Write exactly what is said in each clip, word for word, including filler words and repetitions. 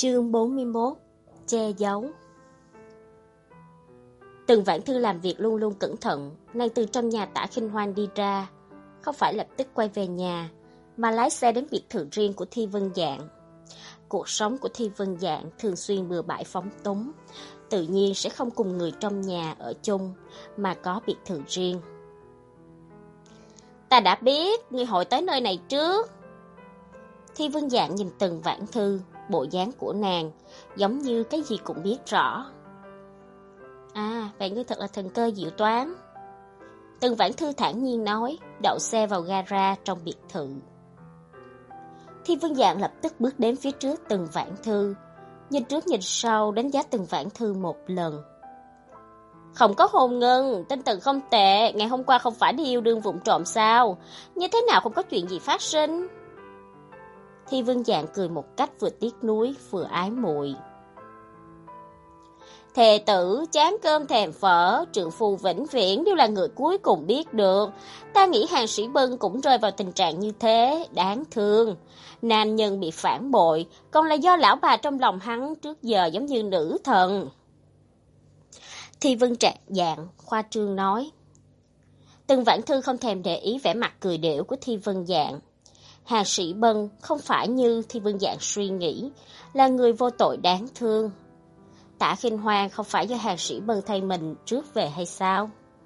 Chương bốn mươi mốt. Che giấu. Từng Vãn Thư làm việc luôn luôn cẩn thận, nàng từ trong nhà Tả Khinh Hoan đi ra, không phải lập tức quay về nhà, mà lái xe đến biệt thự riêng của Thi Vân Dạng. Cuộc sống của Thi Vân Dạng thường xuyên bừa bãi phóng túng, tự nhiên sẽ không cùng người trong nhà ở chung, mà có biệt thự riêng. Ta đã biết, ngươi hội tới nơi này trước. Thi Vân Dạng nhìn Từng Vãn Thư, bộ dáng của nàng, giống như cái gì cũng biết rõ. À, vậy ngươi thật là thần cơ diệu toán. Từng Vãn Thư thản nhiên nói, đậu xe vào gara trong biệt thự. Thi Vân Dạng lập tức bước đến phía trước Từng Vãn Thư, nhìn trước nhìn sau đánh giá Từng Vãn Thư một lần. Không có hôn ngân, tinh thần không tệ, ngày hôm qua không phải đi yêu đương vụng trộm sao? Như thế nào không có chuyện gì phát sinh? Thi Vân Dạng cười một cách vừa tiếc nuối vừa ái muội. Thề tử, chán cơm thèm phở, trượng phu vĩnh viễn đều là người cuối cùng biết được. Ta nghĩ Hàng Sĩ Bân cũng rơi vào tình trạng như thế, đáng thương. Nam nhân bị phản bội, còn là do lão bà trong lòng hắn trước giờ giống như nữ thần. Thi Vân Dạng khoa trương nói. Từng Vãn Thư không thèm để ý vẻ mặt cười đểu của Thi Vân Dạng. Hàng Sĩ Bân không phải như Thi Vân Dạng suy nghĩ, là người vô tội đáng thương. Tả Khinh Hoan không phải do Hàng Sĩ Bân thay mình trước về hay sao?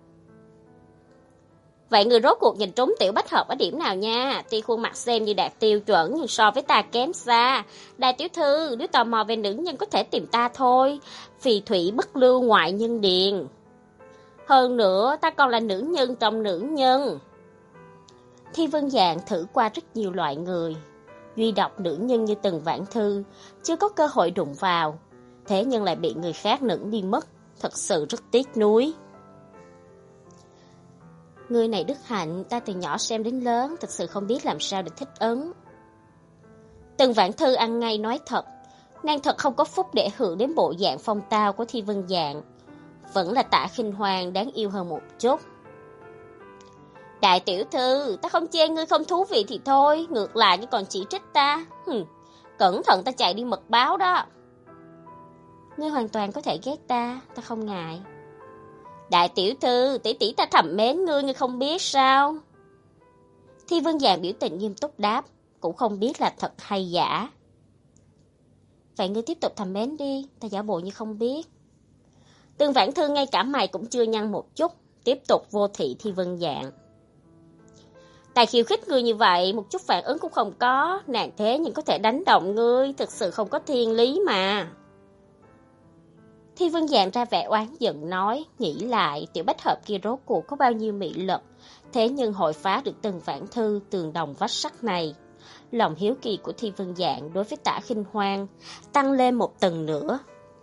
Vậy người rốt cuộc nhìn trúng Tiểu Bách Hợp ở điểm nào nha? Tuy khuôn mặt xem như đạt tiêu chuẩn nhưng so với ta kém xa. Đại tiểu thư, nếu tò mò về nữ nhân có thể tìm ta thôi. Phì thủy bất lưu ngoại nhân điền. Hơn nữa, ta còn là nữ nhân trong nữ nhân. Thi Vân Dạng thử qua rất nhiều loại người. Duy độc nữ nhân như Từng Vãn Thư, chưa có cơ hội đụng vào. Thế nhưng lại bị người khác nửng đi mất, thật sự rất tiếc nuối. Người này đức hạnh, ta từ nhỏ xem đến lớn, thật sự không biết làm sao để thích ứng. Từng Vãn Thư ăn ngay nói thật, nàng thật không có phúc để hưởng đến bộ dạng phong tao của Thi Vân Dạng. Vẫn là Tả Khinh Hoan đáng yêu hơn một chút. Đại tiểu thư, ta không chê ngươi không thú vị thì thôi, ngược lại ngươi còn chỉ trích ta. Hừm, cẩn thận ta chạy đi mật báo đó. Ngươi hoàn toàn có thể ghét ta, ta không ngại. Đại tiểu thư, tỷ tỷ ta thầm mến ngươi, ngươi không biết sao? Thi Vân Dạng biểu tình nghiêm túc đáp, cũng không biết là thật hay giả. Vậy ngươi tiếp tục thầm mến đi, ta giả bộ như không biết. Từng Vãn Thư ngay cả mày cũng chưa nhăn một chút, tiếp tục vô thị Thi Vân Dạng. Ta khiêu khích ngươi như vậy, một chút phản ứng cũng không có, nàng thế nhưng có thể đánh động ngươi, thực sự không có thiên lý mà. Thi Vân Dạng ra vẻ oán giận nói, nghĩ lại, Tiểu Bách Hợp kia rốt cuộc có bao nhiêu mị lực, thế nhưng hội phá được Từng Vãn Thư tường đồng vách sắt này. Lòng hiếu kỳ của Thi Vân Dạng đối với Tả Khinh Hoan tăng lên một tầng nữa.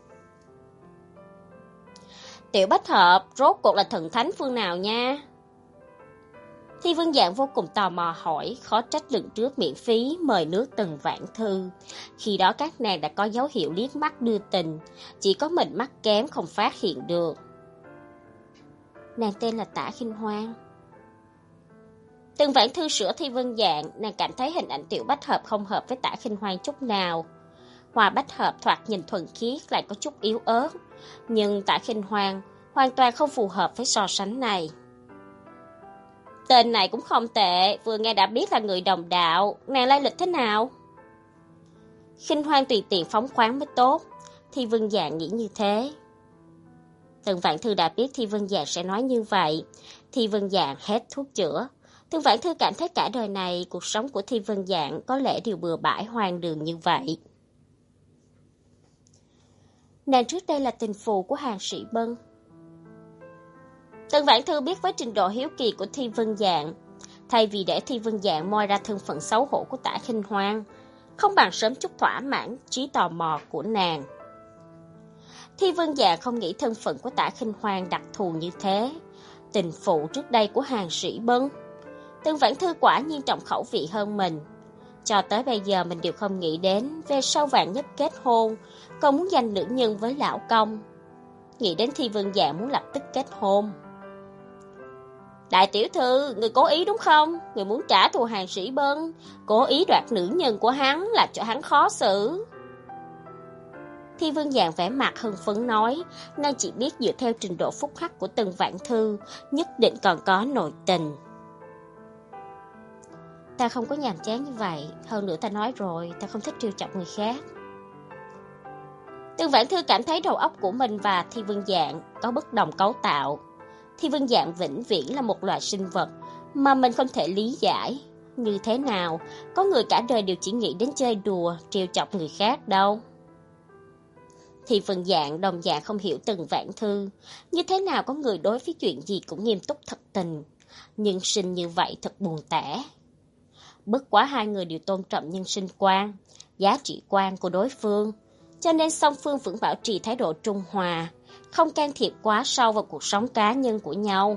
Tiểu Bách Hợp, rốt cuộc là thần thánh phương nào nha? Thi Vân Dạng vô cùng tò mò hỏi, khó trách lần trước miễn phí mời nước Từng Vãn Thư. Khi đó các nàng đã có dấu hiệu liếc mắt đưa tình, chỉ có mình mắt kém không phát hiện được. Nàng tên là Tả Khinh Hoan. Từng Vãn Thư sửa Thi Vân Dạng, nàng cảm thấy hình ảnh Tiểu Bách Hợp không hợp với Tả Khinh Hoan chút nào. Hoa Bách Hợp thoạt nhìn thuần khiết lại có chút yếu ớt, nhưng Tả Khinh Hoan hoàn toàn không phù hợp với so sánh này. Tên này cũng không tệ, vừa nghe đã biết là người đồng đạo, nàng lai lịch thế nào? Khinh Hoan tùy tiện phóng khoáng mới tốt, Thi Vân Dạng nghĩ như thế. Từng Vãn Thư đã biết Thi Vân Dạng sẽ nói như vậy, Thi Vân Dạng hết thuốc chữa. Từng Vãn Thư cảm thấy cả đời này, cuộc sống của Thi Vân Dạng có lẽ đều bừa bãi hoang đường như vậy. Nàng trước đây là tình phù của Hàng Sĩ Bân. Từng Vãn Thư biết với trình độ hiếu kỳ của Thi Vân Dạng, thay vì để Thi Vân Dạng moi ra thân phận xấu hổ của Tả Khinh Hoan, không bằng sớm chút thỏa mãn trí tò mò của nàng. Thi Vân Dạng không nghĩ thân phận của Tả Khinh Hoan đặc thù như thế, tình phụ trước đây của Hàng Sĩ Bân. Từng Vãn Thư quả nhiên trọng khẩu vị hơn mình. Cho tới bây giờ mình đều không nghĩ đến về sau vạn nhất kết hôn, còn muốn giành nữ nhân với lão công. Nghĩ đến Thi Vân Dạng muốn lập tức kết hôn. Đại tiểu thư, người cố ý đúng không? Người muốn trả thù Hàng Sĩ Bân, cố ý đoạt nữ nhân của hắn, làm cho hắn khó xử. Thi Vương Dạng vẻ mặt hưng phấn nói, nàng chỉ biết dựa theo trình độ phúc hắc của Tần Vãn Thư, nhất định còn có nội tình. Ta không có nhàm chán như vậy, hơn nữa ta nói rồi, ta không thích trêu chọc người khác. Tần Vãn Thư cảm thấy đầu óc của mình và Thi Vương Dạng có bất đồng cấu tạo. Thi Vương Dạng vĩnh viễn là một loài sinh vật mà mình không thể lý giải. Như thế nào, có người cả đời đều chỉ nghĩ đến chơi đùa, trêu chọc người khác đâu. Thi Vương Dạng đồng dạng không hiểu Tần Vãn Thư, như thế nào có người đối với chuyện gì cũng nghiêm túc thật tình. Nhân sinh như vậy thật buồn tẻ. Bất quá hai người đều tôn trọng nhân sinh quan, giá trị quan của đối phương, cho nên song phương vẫn bảo trì thái độ trung hòa, không can thiệp quá sâu vào cuộc sống cá nhân của nhau.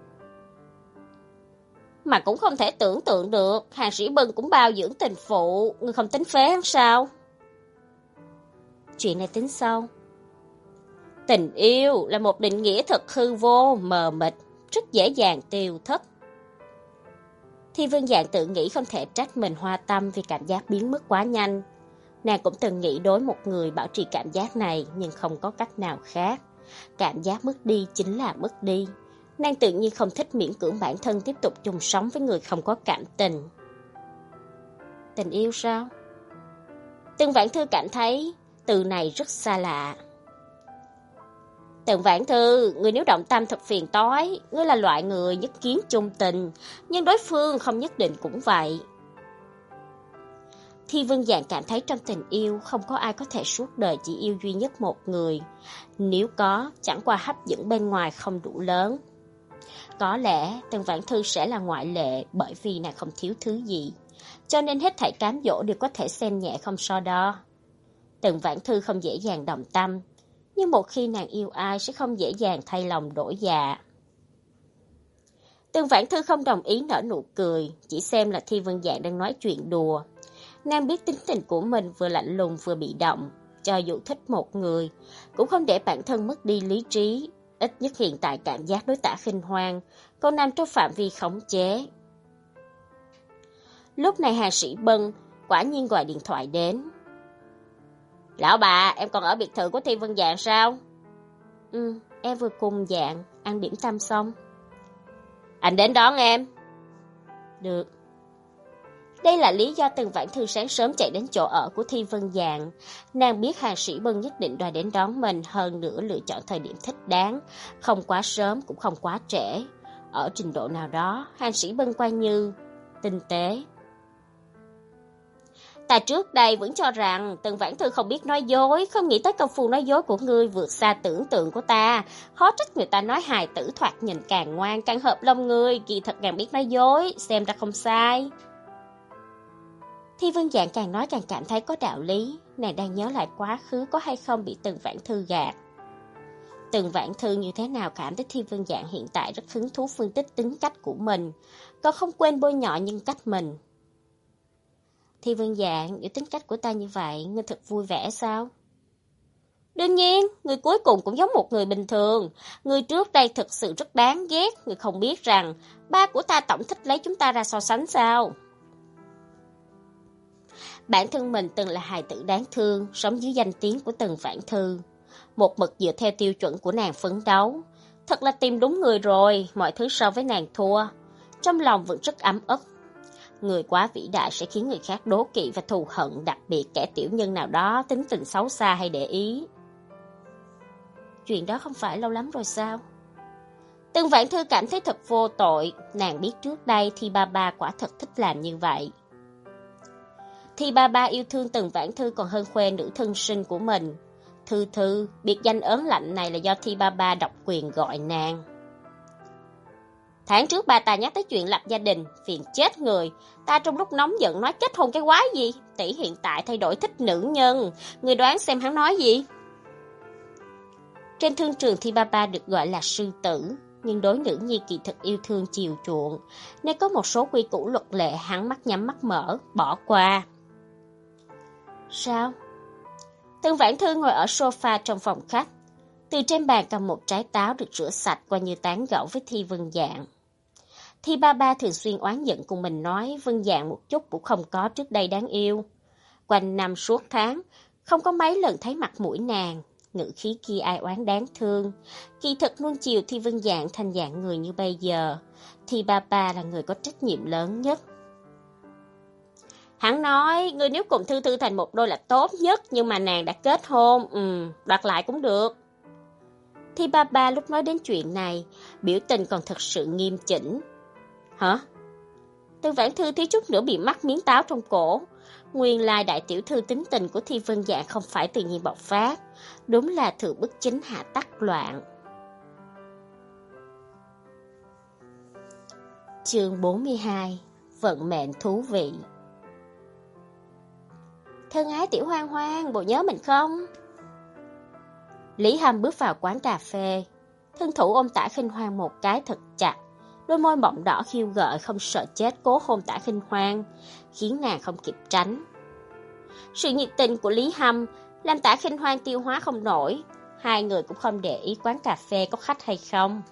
Mà cũng không thể tưởng tượng được, Hàng Sĩ Bân cũng bao dưỡng tình phụ, ngươi không tính phế hắn sao? Chuyện này tính sau. Tình yêu là một định nghĩa thật hư vô, mờ mịt, rất dễ dàng tiêu thất. Thi Vương Dạng tự nghĩ không thể trách mình hoa tâm vì cảm giác biến mất quá nhanh. Nàng cũng từng nghĩ đối một người bảo trì cảm giác này nhưng không có cách nào khác. Cảm giác mất đi chính là mất đi. Nàng tự nhiên không thích miễn cưỡng bản thân tiếp tục chung sống với người không có cảm tình. Tình yêu sao? Tần Vãn Thư cảm thấy từ này rất xa lạ. Tần Vãn Thư, người nếu động tâm thật phiền toái, ngươi là loại người nhất kiến chung tình, nhưng đối phương không nhất định cũng vậy. Thi Vương Dạng cảm thấy trong tình yêu không có ai có thể suốt đời chỉ yêu duy nhất một người. Nếu có, chẳng qua hấp dẫn bên ngoài không đủ lớn. Có lẽ Tần Vãn Thư sẽ là ngoại lệ bởi vì nàng không thiếu thứ gì, cho nên hết thảy cám dỗ đều có thể xem nhẹ không so đo. Tần Vãn Thư không dễ dàng động tâm, nhưng một khi nàng yêu ai sẽ không dễ dàng thay lòng đổi dạ. Tần Vãn Thư không đồng ý nở nụ cười, chỉ xem là Thi Vương Dạng đang nói chuyện đùa. Nàng biết tính tình của mình vừa lạnh lùng vừa bị động, cho dù thích một người, cũng không để bản thân mất đi lý trí, ít nhất hiện tại cảm giác đối tả khinh hoang, còn nằm trong phạm vi khống chế. Lúc này Hàng Sĩ Bân quả nhiên gọi điện thoại đến. Lão bà, em còn ở biệt thự của Thi Vương Dạng sao? Ừ, em vừa cùng Dạng ăn điểm tâm xong. Anh đến đón em. Được. Đây là lý do Tần Vãn Thư sáng sớm chạy đến chỗ ở của Thi Vương Dạng. Nàng biết Hàng Sĩ Bân nhất định đòi đến đón mình, hơn nữa lựa chọn thời điểm thích đáng, không quá sớm cũng không quá trễ. Ở trình độ nào đó, Hàng Sĩ Bân coi như tinh tế. Ta trước đây vẫn cho rằng Tần Vãn Thư không biết nói dối, không nghĩ tới công phu nói dối của ngươi vượt xa tưởng tượng của ta. Khó trách người ta nói hài tử thoạt nhìn càng ngoan càng hợp lòng ngươi, kỳ thật càng biết nói dối, xem ra không sai. Thi Vương Dạng càng nói càng cảm thấy có đạo lý, nàng đang nhớ lại quá khứ có hay không bị Tần Vãn Thư gạt. Tần Vãn Thư như thế nào cảm thấy Thi Vương Dạng hiện tại rất hứng thú phân tích tính cách của mình, còn không quên bôi nhọ nhân cách mình. Thi Vương Dạng, nếu tính cách của ta như vậy, ngươi thật vui vẻ sao? Đương nhiên, người cuối cùng cũng giống một người bình thường. Người trước đây thực sự rất đáng ghét, người không biết rằng ba của ta tổng thích lấy chúng ta ra so sánh sao? Bản thân mình từng là hài tử đáng thương, sống dưới danh tiếng của Tần Vãn Thư. Một mực dựa theo tiêu chuẩn của nàng phấn đấu. Thật là tìm đúng người rồi, mọi thứ so với nàng thua. Trong lòng vẫn rất ấm ức. Người quá vĩ đại sẽ khiến người khác đố kỵ và thù hận, đặc biệt kẻ tiểu nhân nào đó tính tình xấu xa hay để ý. Chuyện đó không phải lâu lắm rồi sao? Tần Vãn Thư cảm thấy thật vô tội, nàng biết trước đây Thi Ba Ba quả thật thích làm như vậy. Thi Ba Ba yêu thương Tần Vãn Thư còn hơn khoe nữ thân sinh của mình. Thư Thư, biệt danh ớn lạnh này là do Thi Ba Ba độc quyền gọi nàng. Tháng trước ba ta nhắc tới chuyện lập gia đình, phiền chết người. Ta trong lúc nóng giận nói kết hôn cái quái gì? Tỷ hiện tại thay đổi thích nữ nhân. Người đoán xem hắn nói gì? Trên thương trường Thi Ba Ba được gọi là sư tử, nhưng đối nữ nhi kỳ thực yêu thương chiều chuộng, nên có một số quy củ luật lệ hắn mắt nhắm mắt mở, bỏ qua. Sao? Tần Vãn Thư ngồi ở sofa trong phòng khách. Từ trên bàn cầm một trái táo được rửa sạch qua như tán gẫu với Thi Vương Dạng. Thi Ba Ba thường xuyên oán giận cùng mình nói Vương Dạng một chút cũng không có trước đây đáng yêu. Quanh năm suốt tháng, không có mấy lần thấy mặt mũi nàng, ngữ khí kia ai oán đáng thương. Kỳ thực nuông chiều Thi Vân Dạng thành dạng người như bây giờ, thì bà bà là người có trách nhiệm lớn nhất. Hắn nói, người nếu cùng Thư Thư thành một đôi là tốt nhất, nhưng mà nàng đã kết hôn, ừ, đoạt lại cũng được. Thì bà bà lúc nói đến chuyện này, biểu tình còn thật sự nghiêm chỉnh. Hả? Tư Vãn Thư thiếu chút nữa bị mắc miếng táo trong cổ. Nguyên lai đại tiểu thư tính tình của Thi Vân Dạng không phải tự nhiên bộc phát, đúng là thượng bức chính hạ tắc loạn. Chương bốn mươi hai. Vận mệnh thú vị. Thân ái tiểu Hoang Hoang, bộ nhớ mình không? Lý Hâm bước vào quán cà phê, thân thủ ôm Tả Khinh Hoang một cái thật chặt, đôi môi mọng đỏ khiêu gợi không sợ chết cố hôn Tả Khinh Hoang, khiến nàng không kịp tránh. Sự nhiệt tình của Lý Hâm làm Tả Khinh Hoang tiêu hóa không nổi, hai người cũng không để ý quán cà phê có khách hay không.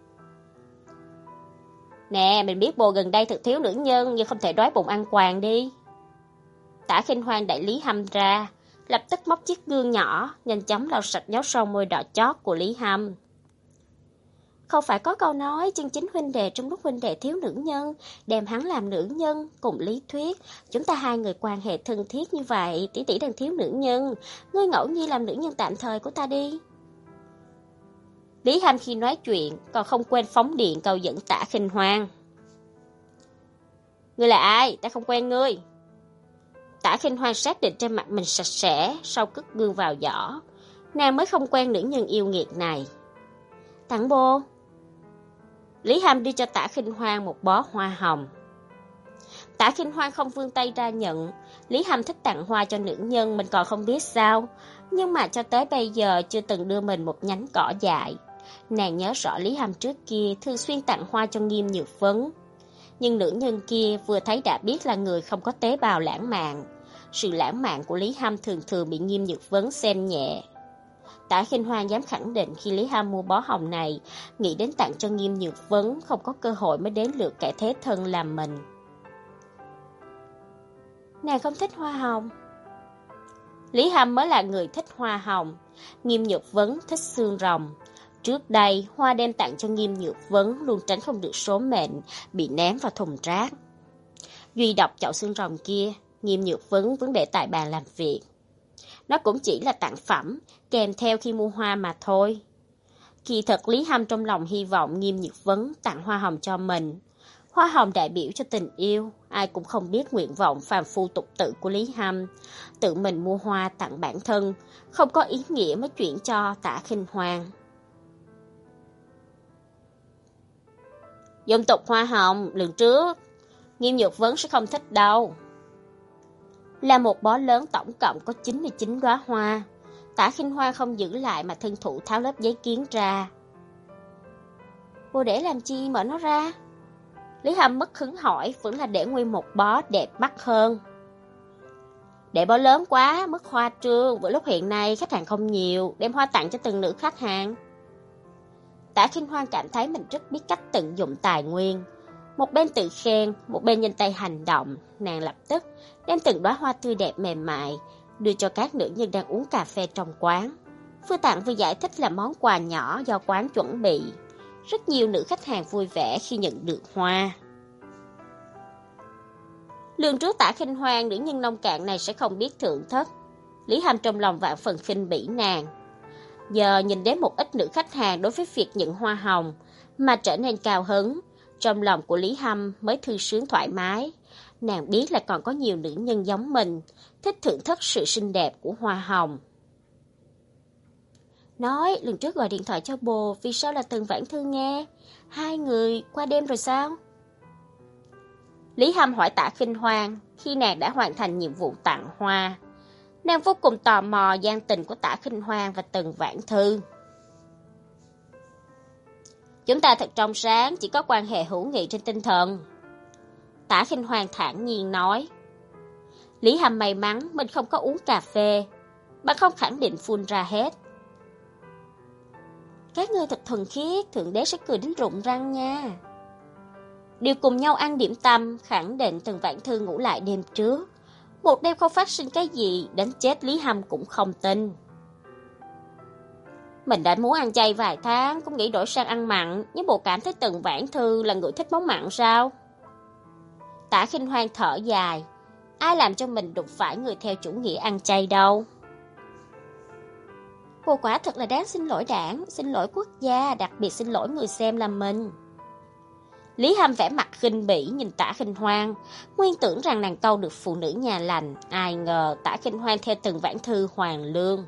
Nè, mình biết bồ gần đây thực thiếu nữ nhân, nhưng không thể đói bụng ăn quàng đi. Tả Khinh Hoang đẩy Lý Hâm ra, lập tức móc chiếc gương nhỏ, nhanh chóng lau sạch dấu son môi đỏ chót của Lý Hâm. Không phải có câu nói chân chính huynh đệ trong lúc huynh đệ thiếu nữ nhân, đem hắn làm nữ nhân, cùng lý thuyết, chúng ta hai người quan hệ thân thiết như vậy, tỷ tỷ đang thiếu nữ nhân, ngươi ngẫu nhiên làm nữ nhân tạm thời của ta đi. Lý Hâm khi nói chuyện, còn không quên phóng điện câu dẫn Tả Khinh Hoang. Ngươi là ai? Ta không quen ngươi. Tả Khinh Hoang xác định trên mặt mình sạch sẽ, sau cất gương vào giỏ, nàng mới không quen nữ nhân yêu nghiệt này. Tặng bô. Lý Hâm đi cho Tả Khinh Hoang một bó hoa hồng. Tả Khinh Hoang không vươn tay ra nhận. Lý Hâm thích tặng hoa cho nữ nhân mình còn không biết sao, nhưng mà cho tới bây giờ chưa từng đưa mình một nhánh cỏ dại. Nàng nhớ rõ Lý Hâm trước kia thường xuyên tặng hoa cho Nghiêm Nhược Vấn, nhưng nữ nhân kia vừa thấy đã biết là người không có tế bào lãng mạn. Sự lãng mạn của Lý Hâm thường thường bị Nghiêm Nhược Vấn xem nhẹ. Tả Khinh Hoang dám khẳng định khi Lý Hâm mua bó hồng này, nghĩ đến tặng cho Nghiêm Nhược Vấn, không có cơ hội mới đến lượt kẻ thế thân làm mình. Nàng không thích hoa hồng. Lý Hâm mới là người thích hoa hồng, Nghiêm Nhược Vấn thích xương rồng. Trước đây, hoa đem tặng cho Nghiêm Nhược Vấn luôn tránh không được số mệnh, bị ném vào thùng rác. Duy độc chậu xương rồng kia, Nghiêm Nhược Vấn vẫn để tại bàn làm việc. Nó cũng chỉ là tặng phẩm, kèm theo khi mua hoa mà thôi. Kỳ thật Lý Hâm trong lòng hy vọng Nghiêm Nhược Vấn tặng hoa hồng cho mình. Hoa hồng đại biểu cho tình yêu, ai cũng không biết nguyện vọng phàm phu tục tử của Lý Hâm. Tự mình mua hoa tặng bản thân, không có ý nghĩa mới chuyển cho Tả Khinh Hoang. Dung tục hoa hồng, lần trước, Nghiêm Nhược Vấn sẽ không thích đâu. Là một bó lớn tổng cộng có chín mươi chín đóa hoa. Tả Khinh Hoang không giữ lại mà thân thủ tháo lớp giấy kiến ra. Cô để làm chi mở nó ra? Lý Hâm mất hứng hỏi, vẫn là để nguyên một bó đẹp mắt hơn. Để bó lớn quá, mất hoa trương, với lúc hiện nay khách hàng không nhiều, đem hoa tặng cho từng nữ khách hàng. Tả Khinh Hoang cảm thấy mình rất biết cách tận dụng tài nguyên. Một bên tự khen, một bên nhanh tay hành động, nàng lập tức đem từng đóa hoa tươi đẹp mềm mại đưa cho các nữ nhân đang uống cà phê trong quán. Vừa tặng vừa giải thích là món quà nhỏ do quán chuẩn bị. Rất nhiều nữ khách hàng vui vẻ khi nhận được hoa. Lường trước Tả Khinh Hoang, nữ nhân nông cạn này sẽ không biết thưởng thức. Lý Hâm trong lòng vạn phần khinh bỉ nàng. Giờ nhìn đến một ít nữ khách hàng đối với việc nhận hoa hồng mà trở nên cao hứng, trong lòng của Lý Hâm mới thư sướng thoải mái. Nàng biết là còn có nhiều nữ nhân giống mình, thích thưởng thức sự xinh đẹp của hoa hồng. Nói, lần trước gọi điện thoại cho bồ, vì sao là Tần Vãn Thư nghe? Hai người qua đêm rồi sao? Lý Hâm hỏi Tả Khinh Hoang khi nàng đã hoàn thành nhiệm vụ tặng hoa. Nàng vô cùng tò mò gian tình của Tả Khinh Hoang và Tần Vãn Thư. Chúng ta thật trong sáng, chỉ có quan hệ hữu nghị trên tinh thần. Tả Khinh Hoang thản nhiên nói. Lý Hâm may mắn mình không có uống cà phê, bạn không khẳng định phun ra hết. Các ngươi thật thuần khiết, thượng đế sẽ cười đến rụng răng nha. Đều cùng nhau ăn điểm tâm, khẳng định Tần Vãn Thư ngủ lại đêm trước. Một đêm không phát sinh cái gì, đến chết Lý Hâm cũng không tin. Mình đã muốn ăn chay vài tháng, cũng nghĩ đổi sang ăn mặn, nhưng bộ cảm thấy Tần Vãn Thư là người thích món mặn sao? Tả Khinh Hoan thở dài, ai làm cho mình đụng phải người theo chủ nghĩa ăn chay đâu. Cô quả thật là đáng xin lỗi đảng, xin lỗi quốc gia, đặc biệt xin lỗi người xem là mình. Lý Hâm vẻ mặt khinh bỉ nhìn Tả Khinh Hoan, nguyên tưởng rằng nàng câu được phụ nữ nhà lành, ai ngờ Tả Khinh Hoan theo Tần Vãn Thư hoàn lương.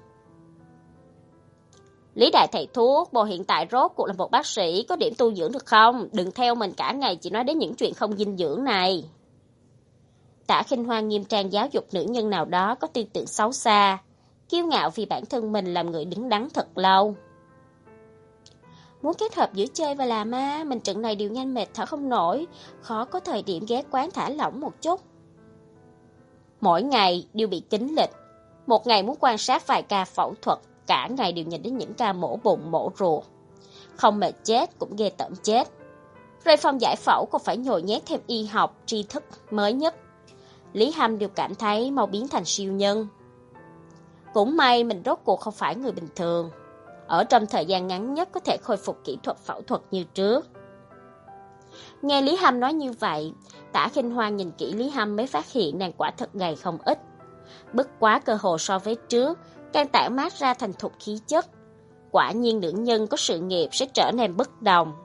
Lý đại thầy thuốc, bộ hiện tại rốt cuộc là một bác sĩ, có điểm tu dưỡng được không? Đừng theo mình cả ngày chỉ nói đến những chuyện không dinh dưỡng này. Tả Khinh Hoan nghiêm trang giáo dục nữ nhân nào đó có tư tưởng xấu xa, kiêu ngạo vì bản thân mình làm người đứng đắn thật lâu. Muốn kết hợp giữa chơi và làm á, mình trận này điều nhanh mệt thở không nổi, khó có thời điểm ghé quán thả lỏng một chút. Mỗi ngày đều bị kín lịch, một ngày muốn quan sát vài ca phẫu thuật, cả ngày đều nhìn đến những ca mổ bụng mổ ruột. Không mệt chết cũng ghê tởm chết. Rồi phòng giải phẫu còn phải nhồi nhét thêm y học, tri thức mới nhất. Lý Hâm đều cảm thấy mau biến thành siêu nhân. Cũng may mình rốt cuộc không phải người bình thường. Ở trong thời gian ngắn nhất có thể khôi phục kỹ thuật phẫu thuật như trước. Nghe Lý Hâm nói như vậy, Tả Khinh Hoan nhìn kỹ Lý Hâm mới phát hiện nàng quả thật gầy không ít. Bất quá cơ hồ so với trước, càng tản mát ra thành thục khí chất. Quả nhiên nữ nhân có sự nghiệp sẽ trở nên bất đồng.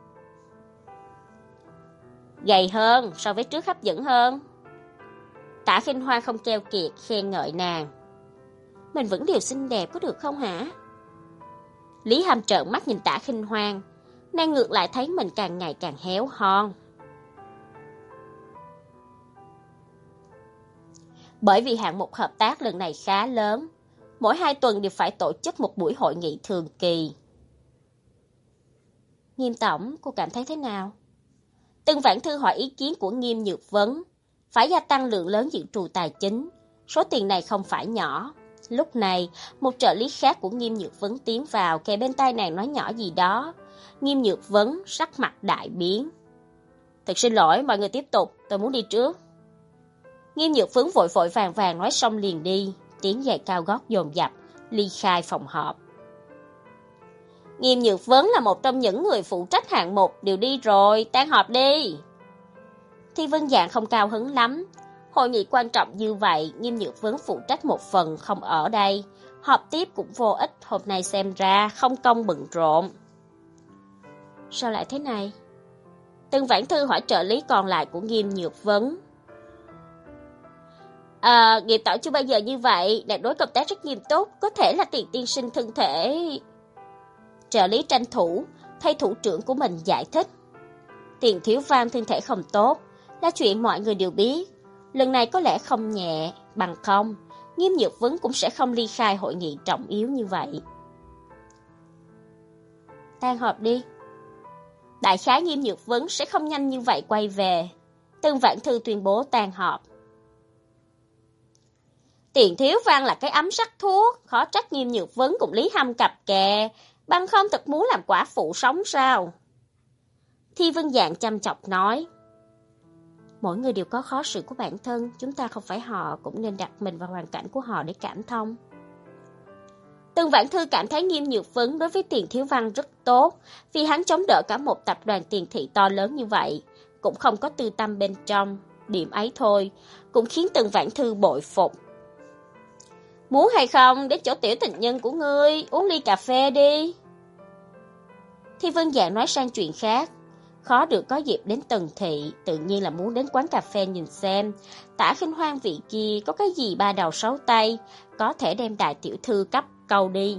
Gầy hơn, so với trước hấp dẫn hơn. Tả Khinh Hoan không keo kiệt khen ngợi nàng. Mình vẫn đều xinh đẹp có được không hả? Lý Hâm trợn mắt nhìn Tả Khinh Hoan, nàng ngược lại thấy mình càng ngày càng héo hon. Bởi vì hạng mục hợp tác lần này khá lớn, mỗi hai tuần đều phải tổ chức một buổi hội nghị thường kỳ. Nghiêm tổng, cô cảm thấy thế nào? Tần Vãn Thư hỏi ý kiến của Nghiêm Nhược Vấn. Phải gia tăng lượng lớn dự trù tài chính, số tiền này không phải nhỏ. Lúc này, một trợ lý khác của Nghiêm Nhược Vấn tiến vào, kề bên tai nàng nói nhỏ gì đó. Nghiêm Nhược Vấn sắc mặt đại biến. Thật xin lỗi, mọi người tiếp tục, tôi muốn đi trước. Nghiêm Nhược Vấn vội vội vàng vàng nói xong liền đi, tiếng giày cao gót dồn dập, ly khai phòng họp. Nghiêm Nhược Vấn là một trong những người phụ trách hạng mục, đều đi rồi, tan họp đi. Thi Vân Dạng không cao hứng lắm. Hội nghị quan trọng như vậy, Nghiêm Nhược Vấn phụ trách một phần không ở đây. Họp tiếp cũng vô ích, hôm nay xem ra không công bận rộn. Sao lại thế này? Tần Vãn Thư hỏi trợ lý còn lại của Nghiêm Nhược Vấn. À, nghiệp tỏ chưa bao giờ như vậy, đạt đối công tác rất nghiêm túc, có thể là Tiền tiên sinh thân thể. Trợ lý tranh thủ, thay thủ trưởng của mình giải thích. Tiền Thiếu Văn thân thể không tốt, là chuyện mọi người đều biết. Lần này có lẽ không nhẹ, bằng không, Nghiêm Nhược Vấn cũng sẽ không ly khai hội nghị trọng yếu như vậy. Tan họp đi. Đại khái Nghiêm Nhược Vấn sẽ không nhanh như vậy quay về. Tần Vãn Thư tuyên bố tan họp. Tiền Thiếu Văn là cái ấm sắc thuốc, khó trách Nghiêm Nhược Vấn cùng Lý Hâm cặp kè, bằng không thật muốn làm quả phụ sống sao? Thi Vân Dạng chăm chọc nói. Mỗi người đều có khó xử của bản thân, chúng ta không phải họ cũng nên đặt mình vào hoàn cảnh của họ để cảm thông. Tần Vãn Thư cảm thấy Nghiêm Nhược Vấn đối với Tiền Thiếu Văn rất tốt, vì hắn chống đỡ cả một tập đoàn tiền thị to lớn như vậy, cũng không có tư tâm bên trong, điểm ấy thôi, cũng khiến Tần Vãn Thư bội phục. Muốn hay không, đến chỗ tiểu tình nhân của ngươi, uống ly cà phê đi. Thi Vân Dạng nói sang chuyện khác. Khó được có dịp đến Tần thị, tự nhiên là muốn đến quán cà phê nhìn xem. Tả Khinh Hoan vị kia có cái gì ba đầu sáu tay, có thể đem đại tiểu thư cấp câu đi.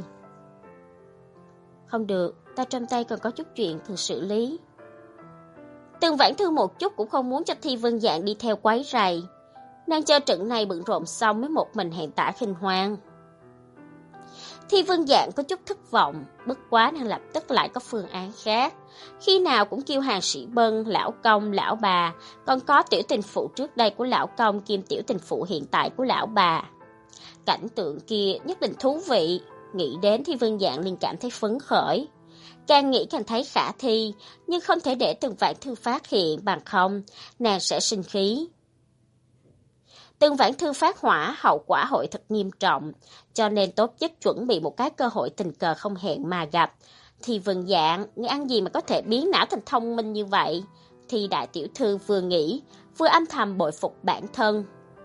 Không được, ta trong tay còn có chút chuyện thường xử lý. Tần Vãn Thư một chút cũng không muốn cho Thi Vân Dạng đi theo quấy rầy. Nàng cho trận này bận rộn xong mới một mình hẹn Tả Khinh Hoan. Thi Vân Dạng có chút thất vọng, bất quá nàng lập tức lại có phương án khác. Khi nào cũng kêu hàng sĩ Bân, lão công, lão bà, còn có tiểu tình phụ trước đây của lão công kiêm tiểu tình phụ hiện tại của lão bà. Cảnh tượng kia nhất định thú vị, nghĩ đến Thi Vân Dạng liền cảm thấy phấn khởi. Càng nghĩ càng thấy khả thi, nhưng không thể để Tần Vãn Thư phát hiện, bằng không, nàng sẽ sinh khí. Từng Vãn Thư phát hỏa, hậu quả hội thật nghiêm trọng, cho nên tốt nhất chuẩn bị một cái cơ hội tình cờ không hẹn mà gặp. Thì Vân Dạng, người ăn gì mà có thể biến não thành thông minh như vậy? Thì đại tiểu thư vừa nghĩ, vừa âm thầm bội phục bản thân.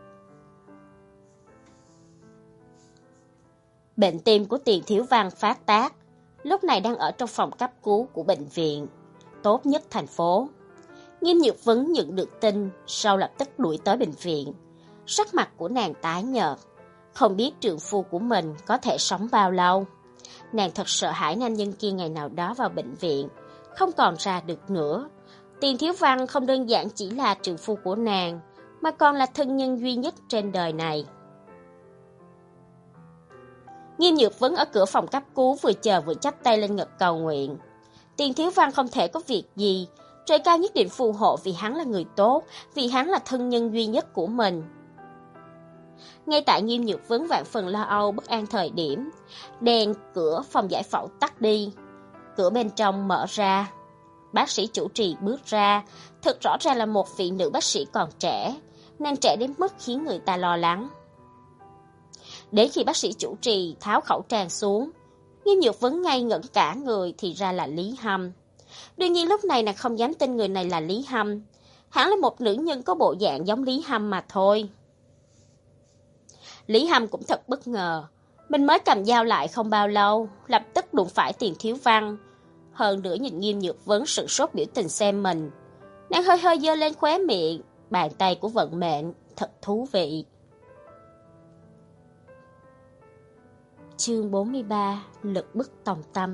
Bệnh tim của Tiền Thiếu Văn phát tác, lúc này đang ở trong phòng cấp cứu của bệnh viện tốt nhất thành phố. Nghiêm Nhược Vấn nhận được tin, sau lập tức đuổi tới bệnh viện. Sắc mặt của nàng tái nhợt, không biết trượng phu của mình có thể sống bao lâu. Nàng thật sợ hãi nam nhân kia ngày nào đó vào bệnh viện, không còn ra được nữa. Tiền Thiếu Văn không đơn giản chỉ là trượng phu của nàng, mà còn là thân nhân duy nhất trên đời này. Nghiêm Nhược Vấn ở cửa phòng cấp cứu vừa chờ vừa chắp tay lên ngực cầu nguyện. Tiền Thiếu Văn không thể có việc gì, trời cao nhất định phù hộ vì hắn là người tốt, vì hắn là thân nhân duy nhất của mình. Ngay tại Nghiêm Nhược Vấn vạn phần lo âu bất an thời điểm, đèn cửa phòng giải phẫu tắt đi, cửa bên trong mở ra. Bác sĩ chủ trì bước ra, thật rõ ràng là một vị nữ bác sĩ còn trẻ, nàng trẻ đến mức khiến người ta lo lắng. Đến khi bác sĩ chủ trì tháo khẩu trang xuống, Nghiêm Nhược Vấn ngây ngẩn cả người thì ra là Lý Hâm. Đương nhiên lúc này nàng không dám tin người này là Lý Hâm. Hắn là một nữ nhân có bộ dạng giống Lý Hâm mà thôi. Lý Hâm cũng thật bất ngờ. Mình mới cầm dao lại không bao lâu, lập tức đụng phải Tiền Thiếu Văn. Hơn nữa nhìn Nghiêm Nhược Vấn sửng sốt biểu tình xem mình. Nàng hơi hơi giơ lên khóe miệng, bàn tay của vận mệnh, thật thú vị. Chương bốn mươi ba, lực bức tòng tâm.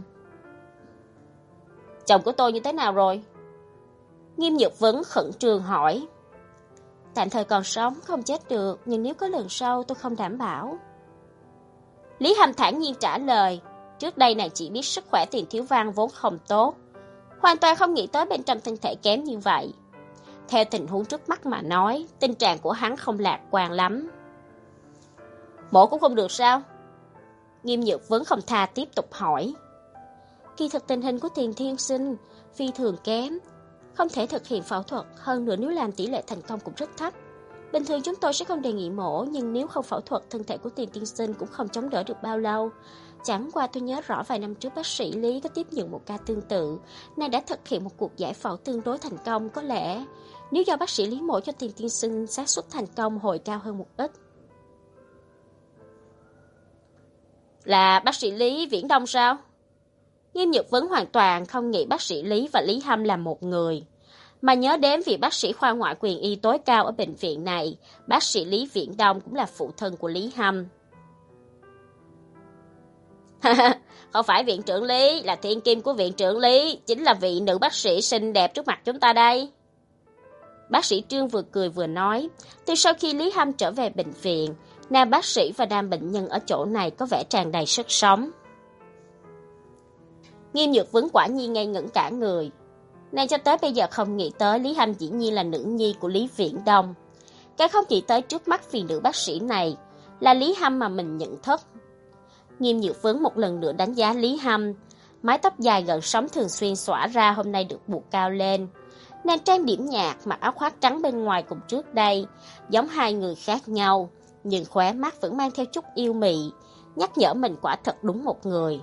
Chồng của tôi như thế nào rồi? Nghiêm Nhược Vấn khẩn trương hỏi. Tạm thời còn sống, không chết được, nhưng nếu có lần sau tôi không đảm bảo. Lý Hâm thản nhiên trả lời. Trước đây nàng chỉ biết sức khỏe Tiền Thiếu Văn vốn không tốt, hoàn toàn không nghĩ tới bên trong thân thể kém như vậy. Theo tình huống trước mắt mà nói, tình trạng của hắn không lạc quan lắm. Mổ cũng không được sao? Nghiêm Nhược Vấn không tha tiếp tục hỏi. Kỳ thực tình hình của Tiền Thiên Sinh phi thường kém, không thể thực hiện phẫu thuật, hơn nữa nếu làm tỷ lệ thành công cũng rất thấp. Bình thường chúng tôi sẽ không đề nghị mổ, nhưng nếu không phẫu thuật, thân thể của Tiền Tiên Sinh cũng không chống đỡ được bao lâu. Chẳng qua tôi nhớ rõ vài năm trước bác sĩ Lý có tiếp nhận một ca tương tự, nàng đã thực hiện một cuộc giải phẫu tương đối thành công, có lẽ nếu do bác sĩ Lý mổ cho Tiền Tiên Sinh, xác suất thành công hồi cao hơn một ít. Là bác sĩ Lý Viễn Đông sao? Nghiêm Nhược Vấn hoàn toàn không nghĩ bác sĩ Lý và Lý Hâm là một người, mà nhớ đến vị bác sĩ khoa ngoại quyền y tối cao ở bệnh viện này, bác sĩ Lý Viễn Đông cũng là phụ thân của Lý Hâm. Không phải viện trưởng Lý, là thiên kim của viện trưởng Lý, chính là vị nữ bác sĩ xinh đẹp trước mặt chúng ta đây. Bác sĩ Trương vừa cười vừa nói, từ sau khi Lý Hâm trở về bệnh viện, nam bác sĩ và nam bệnh nhân ở chỗ này có vẻ tràn đầy sức sống. Nghiêm Nhược Vấn quả nhiên ngây ngẩn cả người. Nàng cho tới bây giờ không nghĩ tới Lý Hâm dĩ nhiên là nữ nhi của Lý Viễn Đông. Cái không nghĩ tới trước mắt vì nữ bác sĩ này là Lý Hâm mà mình nhận thức. Nghiêm Nhược Vấn một lần nữa đánh giá Lý Hâm. Mái tóc dài gần sống thường xuyên xõa ra hôm nay được buộc cao lên. Nàng trang điểm nhạt, mặc áo khoác trắng bên ngoài cùng trước đây, giống hai người khác nhau, nhưng khóe mắt vẫn mang theo chút yêu mị, nhắc nhở mình quả thật đúng một người.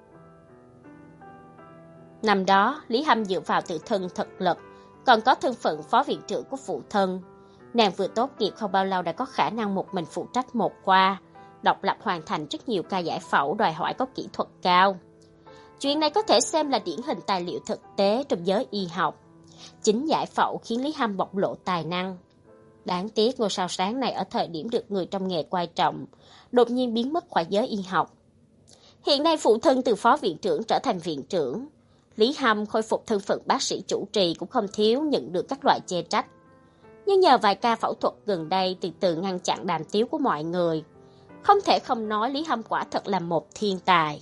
Năm đó, Lý Hâm dựa vào tự thân thực lực, còn có thân phận phó viện trưởng của phụ thân. Nàng vừa tốt nghiệp không bao lâu đã có khả năng một mình phụ trách một khoa, độc lập hoàn thành rất nhiều ca giải phẫu đòi hỏi có kỹ thuật cao. Chuyện này có thể xem là điển hình tài liệu thực tế trong giới y học. Chính giải phẫu khiến Lý Hâm bộc lộ tài năng. Đáng tiếc ngôi sao sáng này ở thời điểm được người trong nghề coi trọng, đột nhiên biến mất khỏi giới y học. Hiện nay phụ thân từ phó viện trưởng trở thành viện trưởng. Lý Hâm khôi phục thân phận bác sĩ chủ trì cũng không thiếu nhận được các loại chê trách. Nhưng nhờ vài ca phẫu thuật gần đây từ từ ngăn chặn đàm tiếu của mọi người, không thể không nói Lý Hâm quả thật là một thiên tài.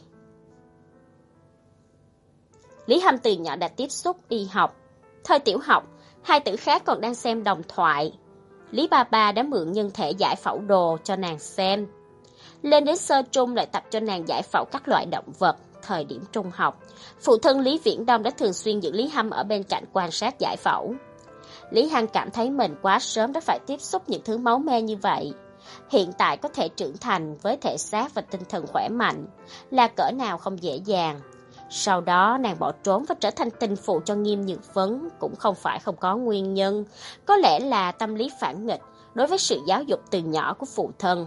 Lý Hâm từ nhỏ đã tiếp xúc y học. Thời tiểu học, hai tử khác còn đang xem đồng thoại. Lý Ba Ba đã mượn nhân thể giải phẫu đồ cho nàng xem. Lên đến sơ trung lại tập cho nàng giải phẫu các loại động vật. Thời điểm trung học, phụ thân Lý Viễn Đông đã thường xuyên giữ Lý Hâm ở bên cạnh quan sát giải phẫu. Lý Hằng cảm thấy mình quá sớm đã phải tiếp xúc những thứ máu me như vậy. Hiện tại có thể trưởng thành với thể xác và tinh thần khỏe mạnh là cỡ nào không dễ dàng. Sau đó nàng bỏ trốn và trở thành tình phụ cho Nghiêm Nhược Vấn cũng không phải không có nguyên nhân. Có lẽ là tâm lý phản nghịch đối với sự giáo dục từ nhỏ của phụ thân.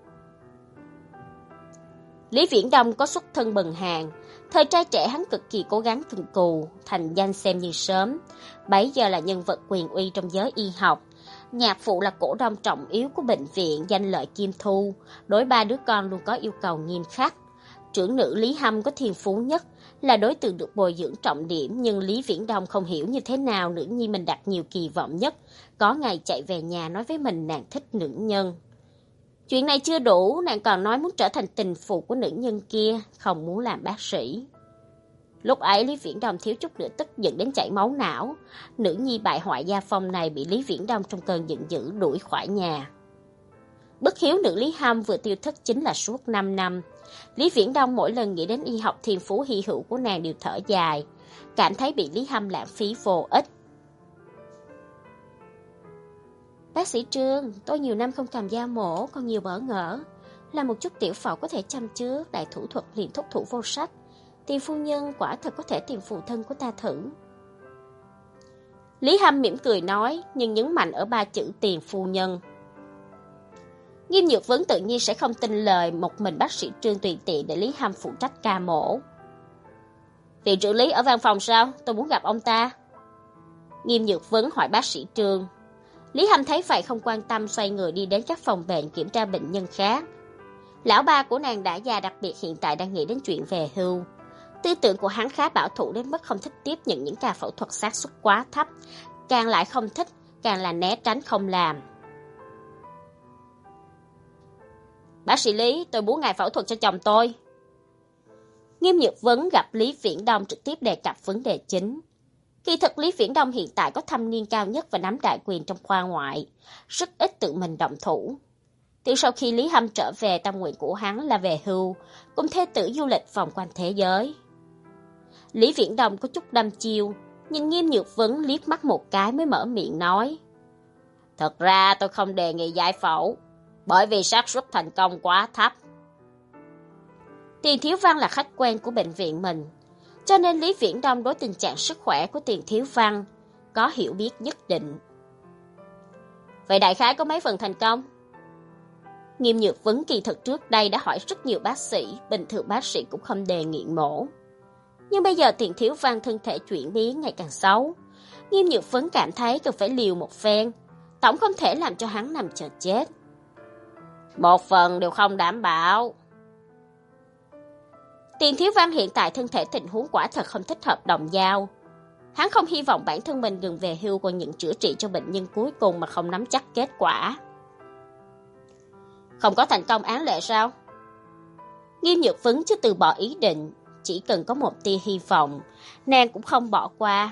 Lý Viễn Đông có xuất thân bần hàn. Thời trai trẻ hắn cực kỳ cố gắng cần cù, thành danh xem như sớm. Bấy giờ là nhân vật quyền uy trong giới y học. Nhạc phụ là cổ đông trọng yếu của bệnh viện danh lợi Kim Thu. Đối ba đứa con luôn có yêu cầu nghiêm khắc. Trưởng nữ Lý Hâm có thiên phú nhất, là đối tượng được bồi dưỡng trọng điểm, nhưng Lý Viễn Đông không hiểu như thế nào nữ nhi mình đặt nhiều kỳ vọng nhất. Có ngày chạy về nhà nói với mình nàng thích nữ nhân. Chuyện này chưa đủ, nàng còn nói muốn trở thành tình phụ của nữ nhân kia, không muốn làm bác sĩ. Lúc ấy Lý Viễn Đông thiếu chút nữa tức giận đến chảy máu não. Nữ nhi bại hoại gia phong này bị Lý Viễn Đông trong cơn giận dữ đuổi khỏi nhà. Bất hiếu nữ Lý Hâm vừa tiêu thất chính là suốt năm năm. Lý Viễn Đông mỗi lần nghĩ đến y học thiên phú hy hữu của nàng đều thở dài, cảm thấy bị Lý Hâm lãng phí vô ích. Bác sĩ Trương, tôi nhiều năm không cầm dao mổ, còn nhiều bỡ ngỡ. Làm một chút tiểu phẫu có thể chăm trước, đại thủ thuật liền thúc thủ vô sách. Tiền phu nhân quả thật có thể tìm phụ thân của ta thử. Lý Hâm mỉm cười nói, nhưng nhấn mạnh ở ba chữ tiền phu nhân. Nghiêm Nhược Vấn tự nhiên sẽ không tin lời một mình bác sĩ Trương tùy tiện để Lý Hâm phụ trách ca mổ. Viện trưởng Lý ở văn phòng sao? Tôi muốn gặp ông ta. Nghiêm Nhược Vấn hỏi bác sĩ Trương. Lý Hâm thấy vậy không quan tâm, xoay người đi đến các phòng bệnh kiểm tra bệnh nhân khác. Lão ba của nàng đã già, đặc biệt hiện tại đang nghĩ đến chuyện về hưu. Tư tưởng của hắn khá bảo thủ đến mức không thích tiếp nhận những ca phẫu thuật xác suất quá thấp. Càng lại không thích, càng là né tránh không làm. Bác sĩ Lý, tôi muốn ngài phẫu thuật cho chồng tôi. Nghiêm Nhược Vấn gặp Lý Viễn Đông trực tiếp đề cập vấn đề chính. Kỳ thực Lý Viễn Đông hiện tại có thâm niên cao nhất và nắm đại quyền trong khoa ngoại, rất ít tự mình động thủ. Từ sau khi Lý Hâm trở về, tâm nguyện của hắn là về hưu, cùng thê tử du lịch vòng quanh thế giới. Lý Viễn Đông có chút đăm chiêu, nhìn Nghiêm Nhược Vấn liếc mắt một cái mới mở miệng nói. Thật ra tôi không đề nghị giải phẫu, bởi vì xác suất thành công quá thấp. Tiền Thiếu Văn là khách quen của bệnh viện mình, cho nên Lý Viễn Đông đối tình trạng sức khỏe của Tiền Thiếu Văn có hiểu biết nhất định. Vậy đại khái có mấy phần thành công? Nghiêm Nhược Vấn kỳ thực trước đây đã hỏi rất nhiều bác sĩ, bình thường bác sĩ cũng không đề nghị mổ. Nhưng bây giờ Tiền Thiếu Văn thân thể chuyển biến ngày càng xấu. Nghiêm Nhược Vấn cảm thấy cần phải liều một phen, tổng không thể làm cho hắn nằm chờ chết. Một phần đều không đảm bảo. Tiền Thiếu Văn hiện tại thân thể tình huống quả thật không thích hợp đồng dao. Hắn không hy vọng bản thân mình gần về hưu còn những chữa trị cho bệnh nhân cuối cùng mà không nắm chắc kết quả. Không có thành công án lệ sao? Nghiêm Nhược Vấn chưa từ bỏ ý định, chỉ cần có một tia hy vọng, nàng cũng không bỏ qua.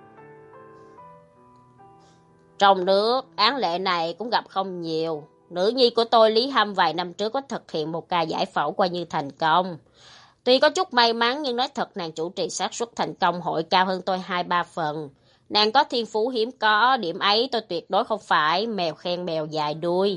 Trong nước, án lệ này cũng gặp không nhiều. Nữ nhi của tôi Lý Hâm vài năm trước có thực hiện một ca giải phẫu coi như thành công. Tuy có chút may mắn nhưng nói thật nàng chủ trì xác suất thành công hội cao hơn tôi hai ba phần. Nàng có thiên phú hiếm có, điểm ấy tôi tuyệt đối không phải mèo khen mèo dài đuôi.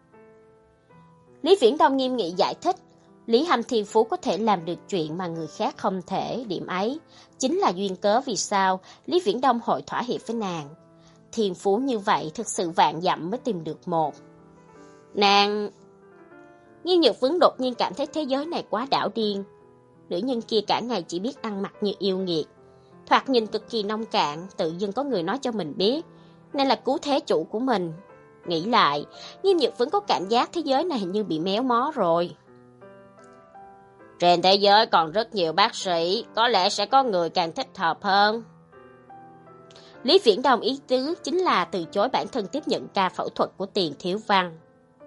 Lý Viễn Đông nghiêm nghị giải thích, Lý Hâm thiên phú có thể làm được chuyện mà người khác không thể, điểm ấy chính là duyên cớ vì sao Lý Viễn Đông hội thỏa hiệp với nàng. Thiên phú như vậy thực sự vạn dặm mới tìm được một. Nàng... Nghiêm Nhược Vấn đột nhiên cảm thấy thế giới này quá đảo điên. Nữ nhân kia cả ngày chỉ biết ăn mặc như yêu nghiệt, thoạt nhìn cực kỳ nông cạn, tự dưng có người nói cho mình biết, nên là cứu thế chủ của mình. Nghĩ lại, Nghiêm Nhược Vấn có cảm giác thế giới này hình như bị méo mó rồi. Trên thế giới còn rất nhiều bác sĩ, có lẽ sẽ có người càng thích hợp hơn. Lý Viễn Đông ý tứ chính là từ chối bản thân tiếp nhận ca phẫu thuật của Tiền Thiếu Văn.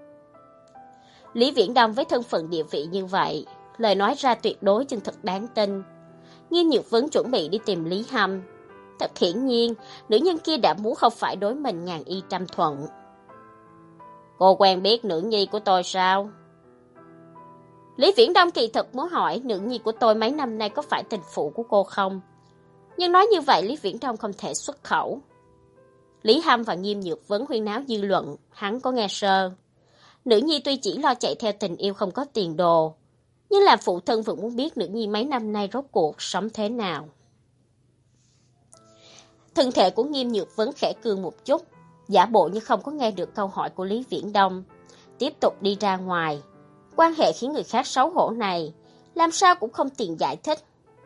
Lý Viễn Đông với thân phận địa vị như vậy, lời nói ra tuyệt đối chân thật đáng tin. Nghiêm Nhược Vấn chuẩn bị đi tìm Lý Hâm. Thật hiển nhiên, nữ nhân kia đã muốn không phải đối mình ngàn y trăm thuận. Cô quen biết nữ nhi của tôi sao? Lý Viễn Đông kỳ thực muốn hỏi nữ nhi của tôi mấy năm nay có phải tình phụ của cô không? Nhưng nói như vậy Lý Viễn Đông không thể xuất khẩu. Lý Hâm và Nghiêm Nhược Vấn huyên náo dư luận, hắn có nghe sơ. Nữ nhi tuy chỉ lo chạy theo tình yêu không có tiền đồ, nhưng làm phụ thân vẫn muốn biết nữ nhi mấy năm nay rốt cuộc sống thế nào. Thân thể của Nghiêm Nhược Vấn khẽ cương một chút, giả bộ như không có nghe được câu hỏi của Lý Viễn Đông, tiếp tục đi ra ngoài. Quan hệ khiến người khác xấu hổ này, làm sao cũng không tiện giải thích.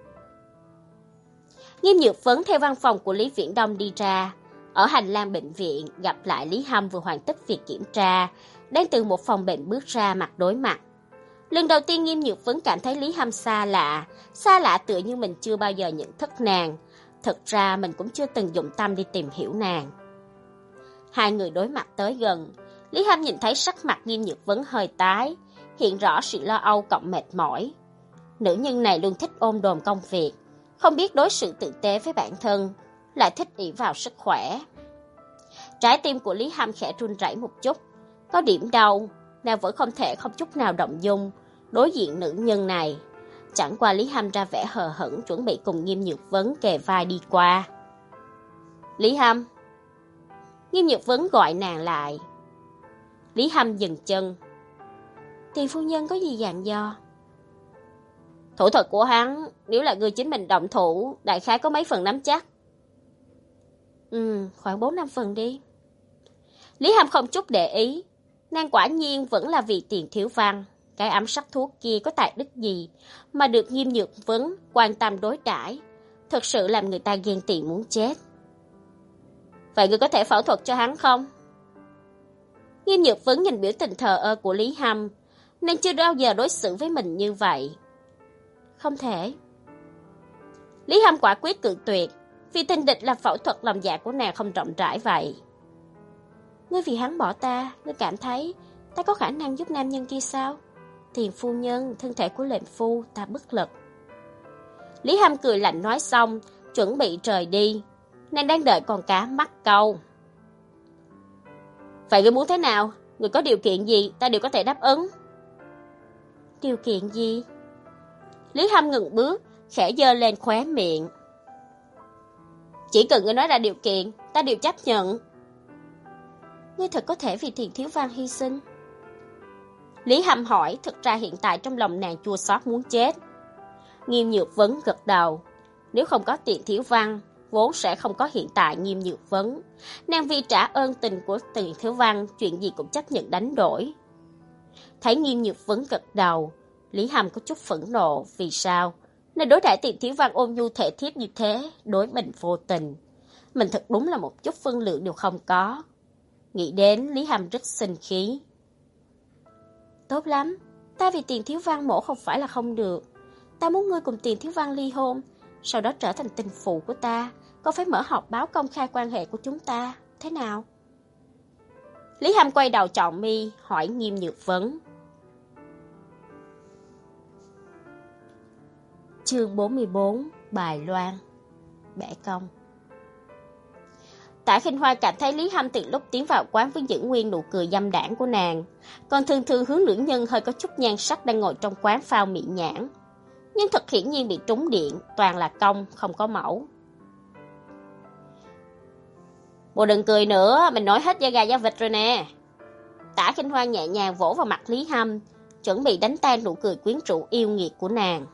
Nghiêm Nhược Vấn theo văn phòng của Lý Viễn Đông đi ra, ở hành lang bệnh viện gặp lại Lý Hâm vừa hoàn tất việc kiểm tra, đang từ một phòng bệnh bước ra mặt đối mặt. Lần đầu tiên Nghiêm Nhược Vấn cảm thấy Lý Hâm xa lạ, xa lạ tựa như mình chưa bao giờ nhận thức nàng. Thật ra mình cũng chưa từng dụng tâm đi tìm hiểu nàng. Hai người đối mặt tới gần, Lý Hâm nhìn thấy sắc mặt Nghiêm Nhược Vấn hơi tái, hiện rõ sự lo âu cộng mệt mỏi. Nữ nhân này luôn thích ôm đồm công việc, không biết đối xử tử tế với bản thân, lại thích ỷ vào sức khỏe. Trái tim của Lý Hâm khẽ run rẩy một chút, có điểm đau, nàng vẫn không thể không chút nào động dung đối diện nữ nhân này. Chẳng qua Lý Hâm ra vẻ hờ hững chuẩn bị cùng Nghiêm Nhược Vấn kề vai đi qua. Lý Hâm. Nghiêm Nhược Vấn gọi nàng lại. Lý Hâm dừng chân. Tiền phu nhân có gì dặn dò? Thủ thuật của hắn, nếu là người chính mình động thủ, đại khái có mấy phần nắm chắc? Ừ, khoảng bốn năm phần đi. Lý Hâm không chút để ý. Nàng quả nhiên vẫn là vì tiền thiếu văn. Cái ấm sắc thuốc kia có tài đức gì mà được Nghiêm Nhược Vấn quan tâm đối đãi, thật sự làm người ta ghen tị muốn chết. Vậy người có thể phẫu thuật cho hắn không? Nghiêm Nhược Vấn nhìn biểu tình thờ ơ của Lý Hâm, nàng chưa bao giờ đối xử với mình như vậy. Không thể. Lý Hâm quả quyết cự tuyệt, vì tình địch làm phẫu thuật lòng dạ của nàng không rộng rãi vậy. Ngươi vì hắn bỏ ta, ngươi cảm thấy ta có khả năng giúp nam nhân kia sao? Tiền phu nhân, thân thể của lệnh phu, ta bất lực. Lý Hâm cười lạnh nói xong, chuẩn bị rời đi. Nàng đang đợi con cá mắc câu. Vậy ngươi muốn thế nào? Ngươi có điều kiện gì, ta đều có thể đáp ứng. Điều kiện gì? Lý Hâm ngừng bước, khẽ giơ lên khóe miệng. Chỉ cần ngươi nói ra điều kiện, ta đều chấp nhận. Ngươi thật có thể vì tiền thiếu văn hy sinh? Lý Hâm hỏi, thực ra hiện tại trong lòng nàng chua xót muốn chết. Nghiêm Nhược Vấn gật đầu. Nếu không có tiền thiếu văn, vốn sẽ không có hiện tại Nghiêm Nhược Vấn. Nàng vì trả ơn tình của tiền thiếu văn, chuyện gì cũng chấp nhận đánh đổi. Thấy Nghiêm Nhược Vấn gật đầu, Lý Hâm có chút phẫn nộ. Vì sao? Nên đối đãi tiền thiếu văn ôn nhu thể thiết như thế, đối mình vô tình. Mình thật đúng là một chút phân lượng đều không có. Nghĩ đến, Lý Hâm rất sinh khí. Tốt lắm, ta vì tiền thiếu văn mổ không phải là không được. Ta muốn ngươi cùng tiền thiếu văn ly hôn, sau đó trở thành tình phụ của ta, còn phải mở họp báo công khai quan hệ của chúng ta, thế nào? Lý Hâm quay đầu chọn mi, hỏi Nghiêm Nhược Vấn. Chương bốn mươi bốn, Bài Loan. Bẻ cong. Tạ Khinh Hoa cảm thấy Lý Hâm từ lúc tiến vào quán với giữ nguyên nụ cười dâm đãng của nàng, còn thường thường hướng nữ nhân hơi có chút nhan sắc đang ngồi trong quán phao miệng nhãn. Nhưng thật hiển nhiên bị trúng điện, toàn là cong, không có mẫu. Bộ đừng cười nữa, mình nói hết da gà da vịt rồi nè. Tạ Khinh Hoa nhẹ nhàng vỗ vào mặt Lý Hâm, chuẩn bị đánh tan nụ cười quyến rũ yêu nghiệt của nàng.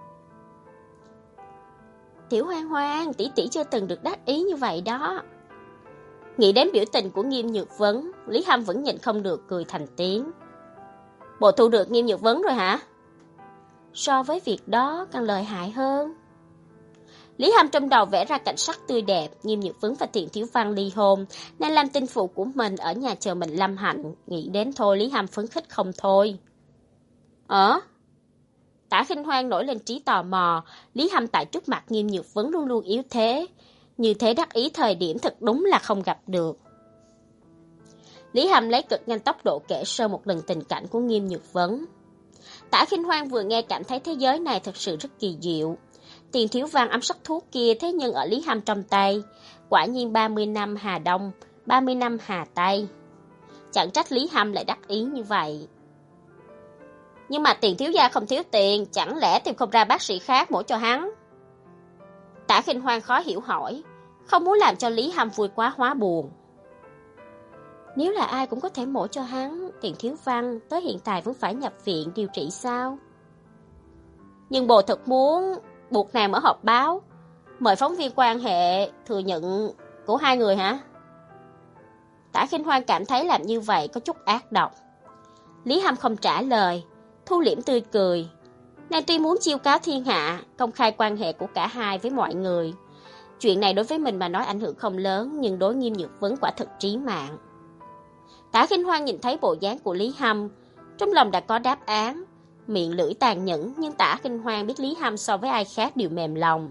Tiểu Hoang Hoang, tỷ tỷ chưa từng được đắc ý như vậy đó. Nghĩ đến biểu tình của Nghiêm Nhược Vấn, Lý Hâm vẫn nhịn không được cười thành tiếng. Bộ thu được Nghiêm Nhược Vấn rồi hả? So với việc đó càng lợi hại hơn. Lý Hâm trong đầu vẽ ra cảnh sắc tươi đẹp, Nghiêm Nhược Vấn và tiền thiếu văn ly hôn, nên làm tinh phụ của mình ở nhà chờ mình lâm hạnh. Nghĩ đến thôi Lý Hâm phấn khích không thôi. Ờ? Tả Khinh Hoang nổi lên trí tò mò, Lý Hâm tại trước mặt Nghiêm Nhược Vấn luôn luôn yếu thế. Như thế đắc ý thời điểm thật đúng là không gặp được. Lý Hâm lấy cực nhanh tốc độ kể sơ một lần tình cảnh của Nghiêm Nhược Vấn. Tả Khinh Hoang vừa nghe cảm thấy thế giới này thật sự rất kỳ diệu. Tiền thiếu văn ấm sắc thuốc kia thế nhưng ở Lý Hâm trong tay. Quả nhiên ba mươi năm Hà Đông, ba mươi năm Hà Tây. Chẳng trách Lý Hâm lại đắc ý như vậy. Nhưng mà tiền thiếu gia không thiếu tiền, chẳng lẽ tìm không ra bác sĩ khác mổ cho hắn? Tả Khinh Hoang khó hiểu hỏi. không muốn làm cho Lý Hâm vui quá hóa buồn. Nếu là ai cũng có thể mổ cho hắn, Tiền Thiếu Văn tới hiện tại vẫn phải nhập viện điều trị sao? Nhưng bồ thật muốn buộc nàng mở họp báo, mời phóng viên quan hệ thừa nhận của hai người hả? Tả Khinh Hoan cảm thấy làm như vậy có chút ác độc. Lý Hâm không trả lời, thu liễm tươi cười. Nàng tuy muốn chiêu cáo thiên hạ, công khai quan hệ của cả hai với mọi người. Chuyện này đối với mình mà nói ảnh hưởng không lớn, nhưng đối Nghiêm Nhược Vấn quả thực trí mạng. Tả Khinh Hoan nhìn thấy bộ dáng của Lý Hâm, trong lòng đã có đáp án. Miệng lưỡi tàn nhẫn, nhưng Tả Khinh Hoan biết Lý Hâm so với ai khác đều mềm lòng.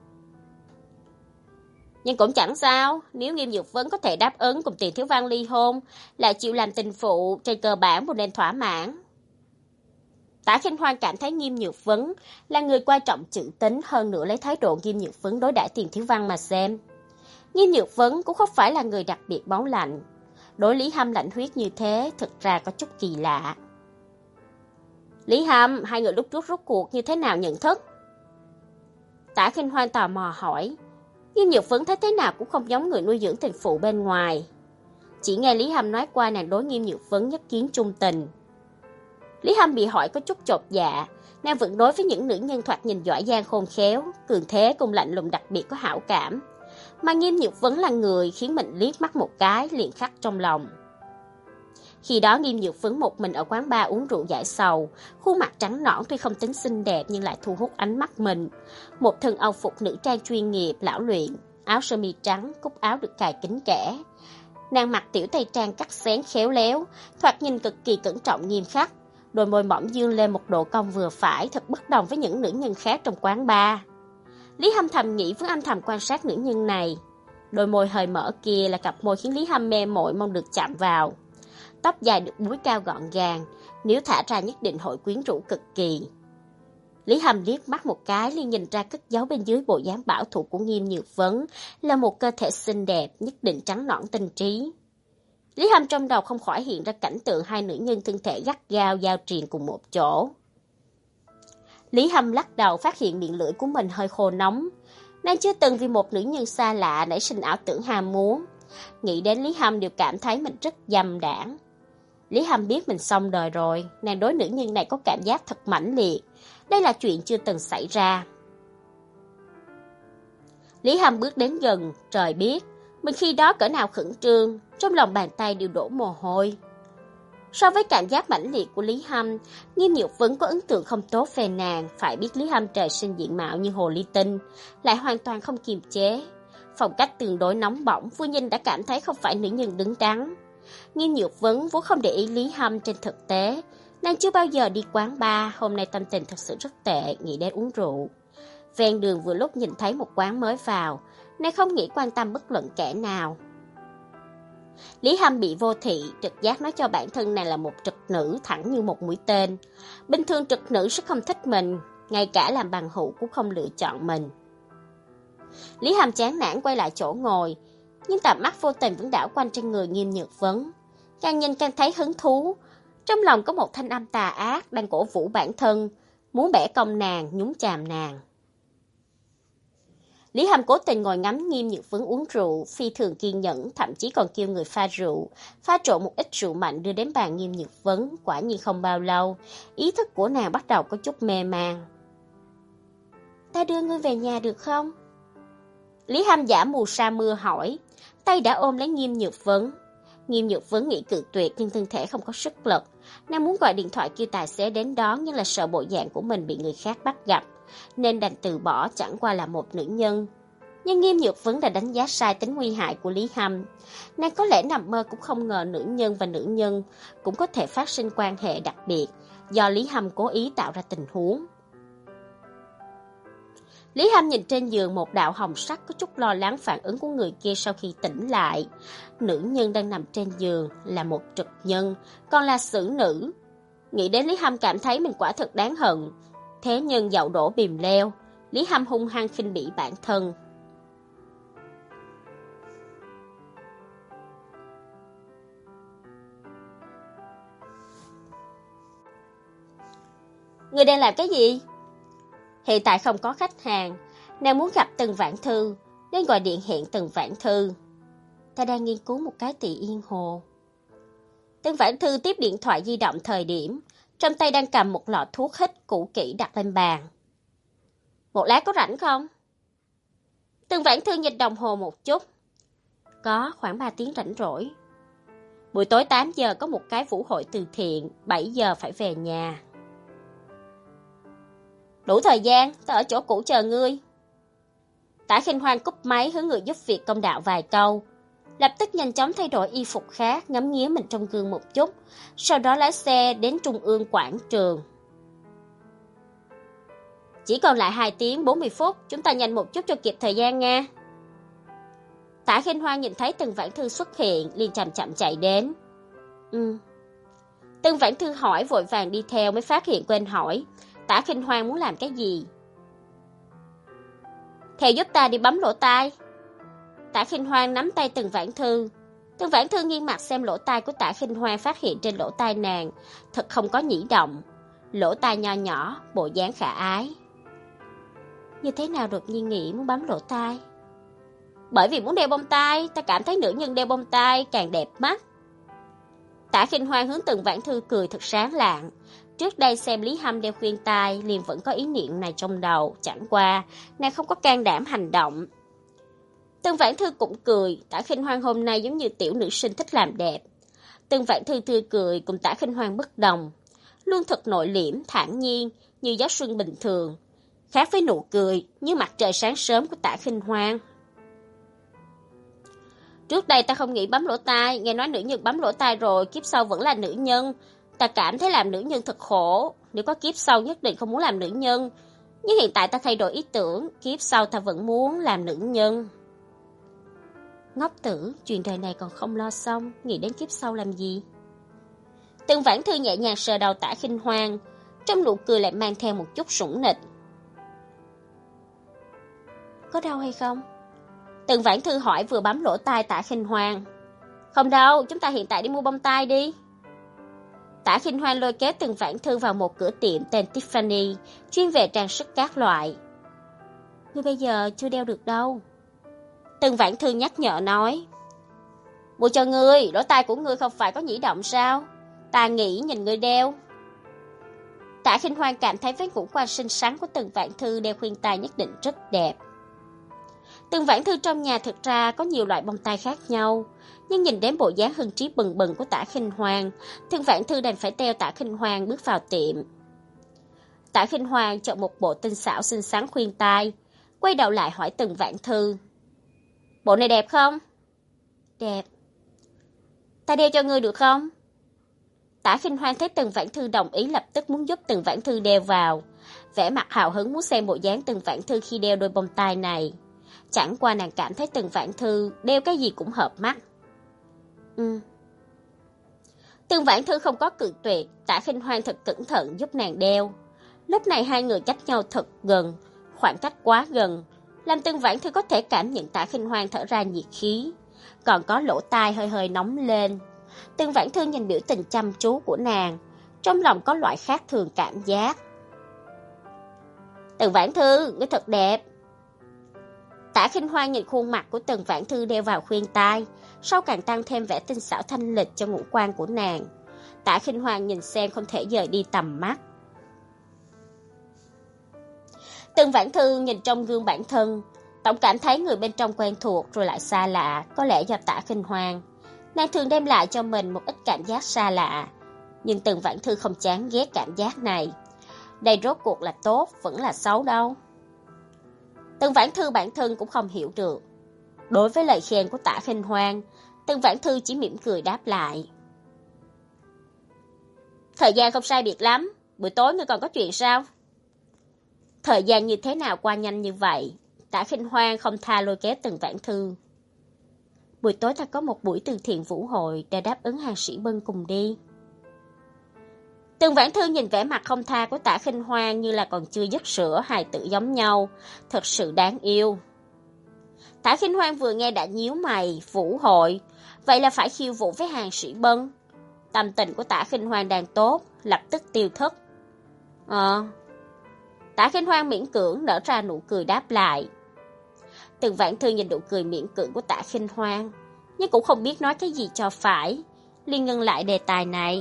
Nhưng cũng chẳng sao, nếu Nghiêm Nhược Vấn có thể đáp ứng cùng Tiền Thiếu Văn ly hôn, lại chịu làm tình phụ, trên cơ bản một nên thỏa mãn. Tả Khinh Hoan cảm thấy Nghiêm Nhược Vấn là người quan trọng chữ tính, hơn nữa lấy thái độ Nghiêm Nhược Vấn đối đãi Tiền Thiếu Văn mà xem. Nghiêm Nhược Vấn cũng không phải là người đặc biệt máu lạnh. Đối Lý Hâm lạnh huyết như thế, thực ra có chút kỳ lạ. Lý Hâm, hai người lúc trước rốt cuộc như thế nào nhận thức? Tả Khinh Hoan tò mò hỏi. Nghiêm Nhược Vấn thấy thế nào cũng không giống người nuôi dưỡng tình phụ bên ngoài. Chỉ nghe Lý Hâm nói qua nàng đối Nghiêm Nhược Vấn nhất kiến trung tình. Lý Hâm bị hỏi có chút chột dạ, nàng vẫn đối với những nữ nhân thoạt nhìn giỏi giang khôn khéo, cường thế cùng lạnh lùng đặc biệt có hảo cảm. Mà Nghiêm Nhược Vấn là người khiến mình liếc mắt một cái liền khắc trong lòng. Khi đó Nghiêm Nhược Vấn một mình ở quán bar uống rượu giải sầu, khuôn mặt trắng nõn tuy không tính xinh đẹp nhưng lại thu hút ánh mắt mình. Một thân âu phục nữ trang chuyên nghiệp lão luyện, áo sơ mi trắng, cúc áo được cài kín kẽ. Nàng mặc tiểu tây trang cắt xén khéo léo, thoạt nhìn cực kỳ cẩn trọng nghiêm khắc, đôi môi mỏng dương lên một độ cong vừa phải, thật bất đồng với những nữ nhân khác trong quán bar. Lý Hâm thầm nghĩ với âm thầm quan sát nữ nhân này. Đôi môi hơi mở kia là cặp môi khiến Lý Hâm mê mội mong được chạm vào. Tóc dài được búi cao gọn gàng, nếu thả ra nhất định hội quyến rũ cực kỳ. Lý Hâm liếc mắt một cái liền nhìn ra cất giấu bên dưới bộ dáng bảo thủ của Nghiêm Nhược Vấn là một cơ thể xinh đẹp, nhất định trắng nõn tinh trí. Lý Hâm trong đầu không khỏi hiện ra cảnh tượng hai nữ nhân thân thể gắt gao giao triền cùng một chỗ. Lý Hâm lắc đầu phát hiện miệng lưỡi của mình hơi khô nóng. Nàng chưa từng vì một nữ nhân xa lạ nảy sinh ảo tưởng ham muốn. Nghĩ đến Lý Hâm đều cảm thấy mình rất dâm đãng. Lý Hâm biết mình xong đời rồi, nàng đối nữ nhân này có cảm giác thật mãnh liệt. Đây là chuyện chưa từng xảy ra. Lý Hâm bước đến gần, trời biết, mình khi đó cỡ nào khẩn trương, trong lòng bàn tay đều đổ mồ hôi. So với cảm giác mãnh liệt của Lý Hâm, Nghiêm Nhược Vấn có ấn tượng không tốt về nàng, phải biết Lý Hâm trời sinh diện mạo như hồ ly tinh, lại hoàn toàn không kiềm chế. Phong cách tương đối nóng bỏng, vừa nhìn đã cảm thấy không phải nữ nhân đứng đắn. Nghiêm Nhược Vấn vốn không để ý Lý Hâm trên thực tế, nàng chưa bao giờ đi quán bar, hôm nay tâm tình thật sự rất tệ, nghĩ đến uống rượu. Ven đường vừa lúc nhìn thấy một quán mới vào, nàng không nghĩ quan tâm bất luận kẻ nào. Lý Hâm bị vô thị, trực giác nói cho bản thân nàng là một trực nữ thẳng như một mũi tên. Bình thường trực nữ sẽ không thích mình, ngay cả làm bằng hữu cũng không lựa chọn mình. Lý Hâm chán nản quay lại chỗ ngồi, nhưng tầm mắt vô tình vẫn đảo quanh trên người Nghiêm Nhược Vấn. Càng nhìn càng thấy hứng thú, trong lòng có một thanh âm tà ác đang cổ vũ bản thân, muốn bẻ cong nàng, nhúng chàm nàng. Lý Hâm cố tình ngồi ngắm Nghiêm Nhược Vấn uống rượu, phi thường kiên nhẫn, thậm chí còn kêu người pha rượu, pha trộn một ít rượu mạnh đưa đến bàn Nghiêm Nhược Vấn. Quả nhiên không bao lâu, ý thức của nàng bắt đầu có chút mê man. Ta đưa ngươi về nhà được không? Lý Hâm giả mù sa mưa hỏi, tay đã ôm lấy Nghiêm Nhược Vấn. Nghiêm Nhược Vấn nghĩ cự tuyệt nhưng thân thể không có sức lực. Nàng muốn gọi điện thoại kêu tài xế đến đón nhưng là sợ bộ dạng của mình bị người khác bắt gặp, nên đành từ bỏ, chẳng qua là một nữ nhân. Nhưng Nghiêm Nhược Vấn đã đánh giá sai tính nguy hại của Lý Hâm. Nàng có lẽ nằm mơ cũng không ngờ nữ nhân và nữ nhân cũng có thể phát sinh quan hệ đặc biệt, do Lý Hâm cố ý tạo ra tình huống. Lý Hâm nhìn trên giường một đạo hồng sắc, có chút lo lắng phản ứng của người kia sau khi tỉnh lại. Nữ nhân đang nằm trên giường là một trực nhân, còn là xử nữ. Nghĩ đến Lý Hâm cảm thấy mình quả thật đáng hận. Thế nhưng dậu đổ bìm leo, Lý Hâm hung hăng khinh bỉ bản thân. Người đang làm cái gì? Hiện tại không có khách hàng, nàng muốn gặp Tần Vãn Thư, Đến gọi điện hẹn Tần Vãn Thư. Ta đang nghiên cứu một cái tỳ yên hồ. Tần Vãn Thư tiếp điện thoại di động thời điểm, trong tay đang cầm một lọ thuốc hít cũ kỹ đặt lên bàn. Một lát có rảnh không? Tần Vãn Thư nhìn đồng hồ một chút. Có khoảng ba tiếng rảnh rỗi. Buổi tối tám giờ có một cái vũ hội từ thiện, bảy giờ phải về nhà. Đủ thời gian, ta ở chỗ cũ chờ ngươi. Tả Khinh Hoan cúp máy hướng người giúp việc công đạo vài câu, lập tức nhanh chóng thay đổi y phục khác, ngắm nghía mình trong gương một chút, sau đó lái xe đến Trung ương quảng trường. Chỉ còn lại hai tiếng bốn mươi phút, chúng ta nhanh một chút cho kịp thời gian nha. Tả Khinh Hoan nhìn thấy Tần Vãn Thư xuất hiện, liền chậm chậm chạy đến. Ừ. Tần Vãn Thư hỏi vội vàng đi theo mới phát hiện quên hỏi, Tả Khinh Hoan muốn làm cái gì? Theo giúp ta đi bấm lỗ tai. Tả Khinh Hoan nắm tay Tần Vãn Thư. Tần Vãn Thư nghiêng mặt xem lỗ tai của Tả Khinh Hoan, phát hiện trên lỗ tai nàng thật không có nhĩ động, lỗ tai nho nhỏ, bộ dáng khả ái. Như thế nào đột nhiên nghĩ muốn bấm lỗ tai? Bởi vì muốn đeo bông tai, ta cảm thấy nữ nhân đeo bông tai càng đẹp mắt. Tả Khinh Hoan hướng Tần Vãn Thư cười thật sáng lạng. Trước đây xem Lý Hâm đeo khuyên tai, liền vẫn có ý niệm này trong đầu, chẳng qua nàng không có can đảm hành động. Tần Vãn Thư cũng cười, Tả Khinh Hoan hôm nay giống như tiểu nữ sinh thích làm đẹp. Tần Vãn Thư tươi cười cùng Tả Khinh Hoan bất đồng, luôn thật nội liễm, thản nhiên như gió xuân bình thường, khác với nụ cười như mặt trời sáng sớm của Tả Khinh Hoan. Trước đây ta không nghĩ bấm lỗ tai, nghe nói nữ nhân bấm lỗ tai rồi kiếp sau vẫn là nữ nhân, ta cảm thấy làm nữ nhân thật khổ, nếu có kiếp sau nhất định không muốn làm nữ nhân, nhưng hiện tại ta thay đổi ý tưởng, kiếp sau ta vẫn muốn làm nữ nhân. Ngốc tử, chuyện đời này còn không lo xong, nghĩ đến kiếp sau làm gì? Tần Vãn Thư nhẹ nhàng sờ đầu Tả Khinh Hoan, trong nụ cười lại mang theo một chút sủng nịch. Có đau hay không? Tần Vãn Thư hỏi vừa bấm lỗ tai Tả Khinh Hoan. Không đâu, chúng ta hiện tại đi mua bông tai đi. Tả Khinh Hoan lôi kéo Tần Vãn Thư vào một cửa tiệm tên Tiffany, chuyên về trang sức các loại. Ngươi bây giờ chưa đeo được đâu. Tần Vãn Thư nhắc nhở nói. Mua cho ngươi, lỗ tai của ngươi không phải có nhĩ động sao? Ta nghĩ nhìn ngươi đeo. Tả Khinh Hoan cảm thấy với ngũ quan xinh xắn của Tần Vãn Thư đeo khuyên tai nhất định rất đẹp. Tần Vãn Thư trong nhà thực ra có nhiều loại bông tai khác nhau, nhưng nhìn đến bộ dáng hưng trí bừng bừng của Tả Khinh Hoan, Tần Vãn Thư đành phải theo Tả Khinh Hoan bước vào tiệm. Tả Khinh Hoan chọn một bộ tinh xảo xinh xắn khuyên tai, quay đầu lại hỏi Tần Vãn Thư. Bộ này đẹp không? Đẹp. Ta đeo cho ngươi được không? Tả Khinh Hoan thấy Tần Vãn Thư đồng ý lập tức muốn giúp Tần Vãn Thư đeo vào, vẻ mặt hào hứng muốn xem bộ dáng Tần Vãn Thư khi đeo đôi bông tai này. Chẳng qua nàng cảm thấy Tần Vãn Thư đeo cái gì cũng hợp mắt. Ừ. Tần Vãn Thư không có cự tuyệt, Tả Khinh Hoan thật cẩn thận giúp nàng đeo. Lúc này hai người cách nhau thật gần, khoảng cách quá gần, làm Tần Vãn Thư có thể cảm nhận Tả Khinh Hoan thở ra nhiệt khí, còn có lỗ tai hơi hơi nóng lên. Tần Vãn Thư nhìn biểu tình chăm chú của nàng, trong lòng có loại khác thường cảm giác. Tần Vãn Thư, ngươi thật đẹp. Tả Khinh Hoan nhìn khuôn mặt của Tần Vãn Thư đeo vào khuyên tai, sau càng tăng thêm vẻ tinh xảo thanh lịch cho ngũ quan của nàng. Tả Khinh Hoan nhìn xem không thể rời đi tầm mắt. Tần Vãn Thư nhìn trong gương bản thân, tổng cảm thấy người bên trong quen thuộc rồi lại xa lạ, có lẽ do Tả Khinh Hoan. Nàng thường đem lại cho mình một ít cảm giác xa lạ, nhưng Tần Vãn Thư không chán ghét cảm giác này. Đây rốt cuộc là tốt, vẫn là xấu đâu. Tần Vãn Thư bản thân cũng không hiểu được. Đối với lời khen của Tả Khinh Hoan, Tần Vãn Thư chỉ mỉm cười đáp lại. Thời gian không sai biệt lắm, buổi tối ngươi còn có chuyện sao? Thời gian như thế nào qua nhanh như vậy? Tả Khinh Hoan không tha lôi kéo Tần Vãn Thư. Buổi tối ta có một buổi từ thiện vũ hội để đáp ứng hàng sĩ Bân cùng đi. Tần Vãn Thư nhìn vẻ mặt không tha của Tả Khinh Hoan như là còn chưa dứt sữa, hài tử giống nhau, thật sự đáng yêu. Tả Khinh Hoan vừa nghe đã nhíu mày, vũ hội, vậy là phải khiêu vũ với hàng sĩ Bân. Tâm tình của Tả Khinh Hoan đang tốt, lập tức tiêu thất. Ờ. Tả Khinh Hoan miễn cưỡng nở ra nụ cười đáp lại. Từng Vãn Thư nhìn nụ cười miễn cưỡng của Tạ Khinh Hoan, nhưng cũng không biết nói cái gì cho phải, liền ngưng lại đề tài này.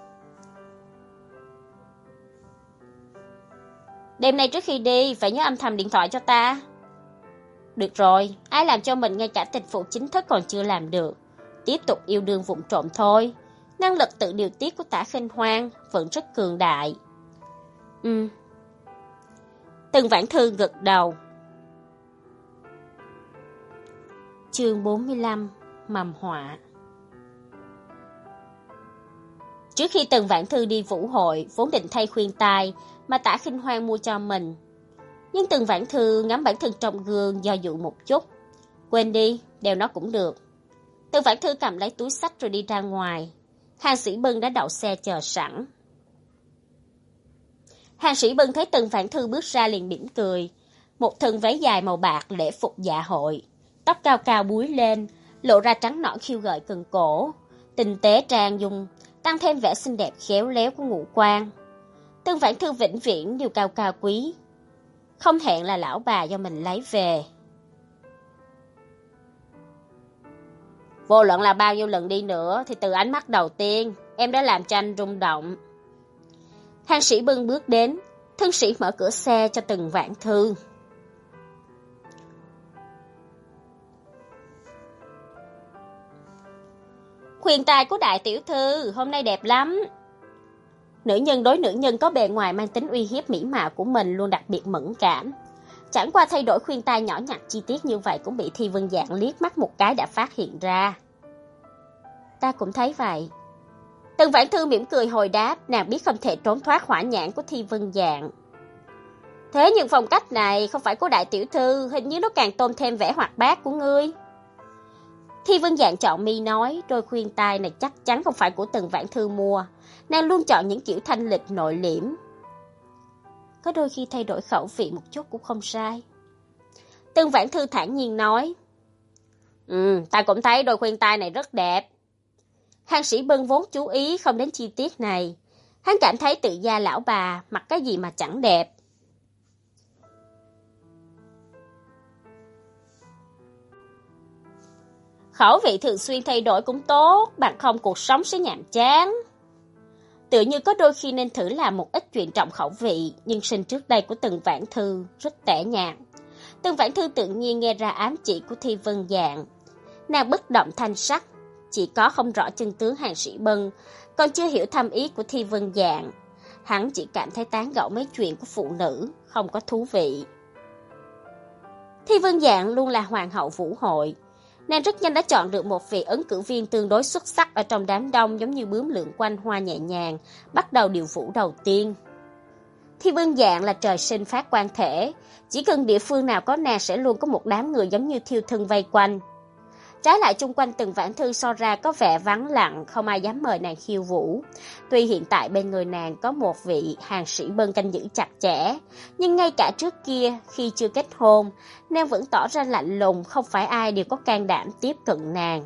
Đêm nay trước khi đi, phải nhớ âm thầm điện thoại cho ta. Được rồi, ai làm cho mình ngay cả tình phụ chính thức còn chưa làm được. Tiếp tục yêu đương vụng trộm thôi. Năng lực tự điều tiết của Tạ Khinh Hoan vẫn rất cường đại. Ừ. Từng Vãn Thư gật đầu. Chương bốn mươi lăm, mầm họa. Trước khi Từng Vãn Thư đi vũ hội, vốn định thay khuyên tai mà Tạ Khinh Hoan mua cho mình. Nhưng Từng Vãn Thư ngắm bản thân trong gương do dự một chút. Quên đi, đeo nó cũng được. Từng Vãn Thư cầm lấy túi xách rồi đi ra ngoài. Hàng Sĩ Bân đã đậu xe chờ sẵn. Hàng Sĩ Bân thấy Từng Vãn Thư bước ra liền mỉm cười. Một thân váy dài màu bạc lễ phục dạ hội. Tóc cao cao búi lên, lộ ra trắng nõn khiêu gợi cần cổ. Tinh tế trang dung, tăng thêm vẻ xinh đẹp khéo léo của ngũ quan. Từng Vãn Thư vĩnh viễn đều cao cao quý. Không hẹn là lão bà do mình lấy về. Vô luận là bao nhiêu lần đi nữa thì từ ánh mắt đầu tiên em đã làm cho anh rung động. Hàng Sĩ Bân bước đến, thân sĩ mở cửa xe cho Từng Vãn Thư. Khuyên tai của đại tiểu thư hôm nay đẹp lắm. Nữ nhân đối nữ nhân có bề ngoài mang tính uy hiếp mỹ mạo của mình luôn đặc biệt mẫn cảm. Chẳng qua thay đổi khuyên tai nhỏ nhặt chi tiết như vậy cũng bị Thi Vân Dạng liếc mắt một cái đã phát hiện ra. Ta cũng thấy vậy. Từng Vãn Thư mỉm cười hồi đáp, nàng biết không thể trốn thoát hỏa nhãn của Thi Vân Dạng. Thế nhưng phong cách này không phải của đại tiểu thư, hình như nó càng tôn thêm vẻ hoạt bát của ngươi. Thi Vân Dạng chọn mi nói, đôi khuyên tai này chắc chắn không phải của Từng Vãn Thư mua. Nàng luôn chọn những kiểu thanh lịch nội liễm. Có đôi khi thay đổi khẩu vị một chút cũng không sai. Từng Vãn Thư thản nhiên nói. Ừ, ta cũng thấy đôi khuyên tai này rất đẹp. Hàng Sĩ Bân vốn chú ý không đến chi tiết này. Hắn cảm thấy tự gia lão bà mặc cái gì mà chẳng đẹp. Khẩu vị thường xuyên thay đổi cũng tốt, bằng không cuộc sống sẽ nhàm chán. Tựa như có đôi khi nên thử làm một ít chuyện trọng khẩu vị, nhưng sinh trước đây của Từng Vãn Thư rất tẻ nhạt. Từng Vãn Thư tự nhiên nghe ra ám chỉ của Thi Vân Dạng. Nàng bất động thanh sắc, chỉ có không rõ chân tướng Hàng Sĩ Bân, còn chưa hiểu thâm ý của Thi Vân Dạng. Hắn chỉ cảm thấy tán gẫu mấy chuyện của phụ nữ, không có thú vị. Thi Vân Dạng luôn là hoàng hậu vũ hội. Nàng rất nhanh đã chọn được một vị ứng cử viên tương đối xuất sắc ở trong đám đông, giống như bướm lượn quanh hoa nhẹ nhàng, bắt đầu điệu vũ đầu tiên. Thi Vân Dạng là trời sinh phát quan thể, chỉ cần địa phương nào có nàng sẽ luôn có một đám người giống như thiêu thân vây quanh. Trái lại chung quanh Từng Vãn Thư so ra có vẻ vắng lặng, không ai dám mời nàng khiêu vũ. Tuy hiện tại bên người nàng có một vị Hàng Sĩ Bân canh giữ chặt chẽ, nhưng ngay cả trước kia khi chưa kết hôn, nàng vẫn tỏ ra lạnh lùng, không phải ai đều có can đảm tiếp cận nàng.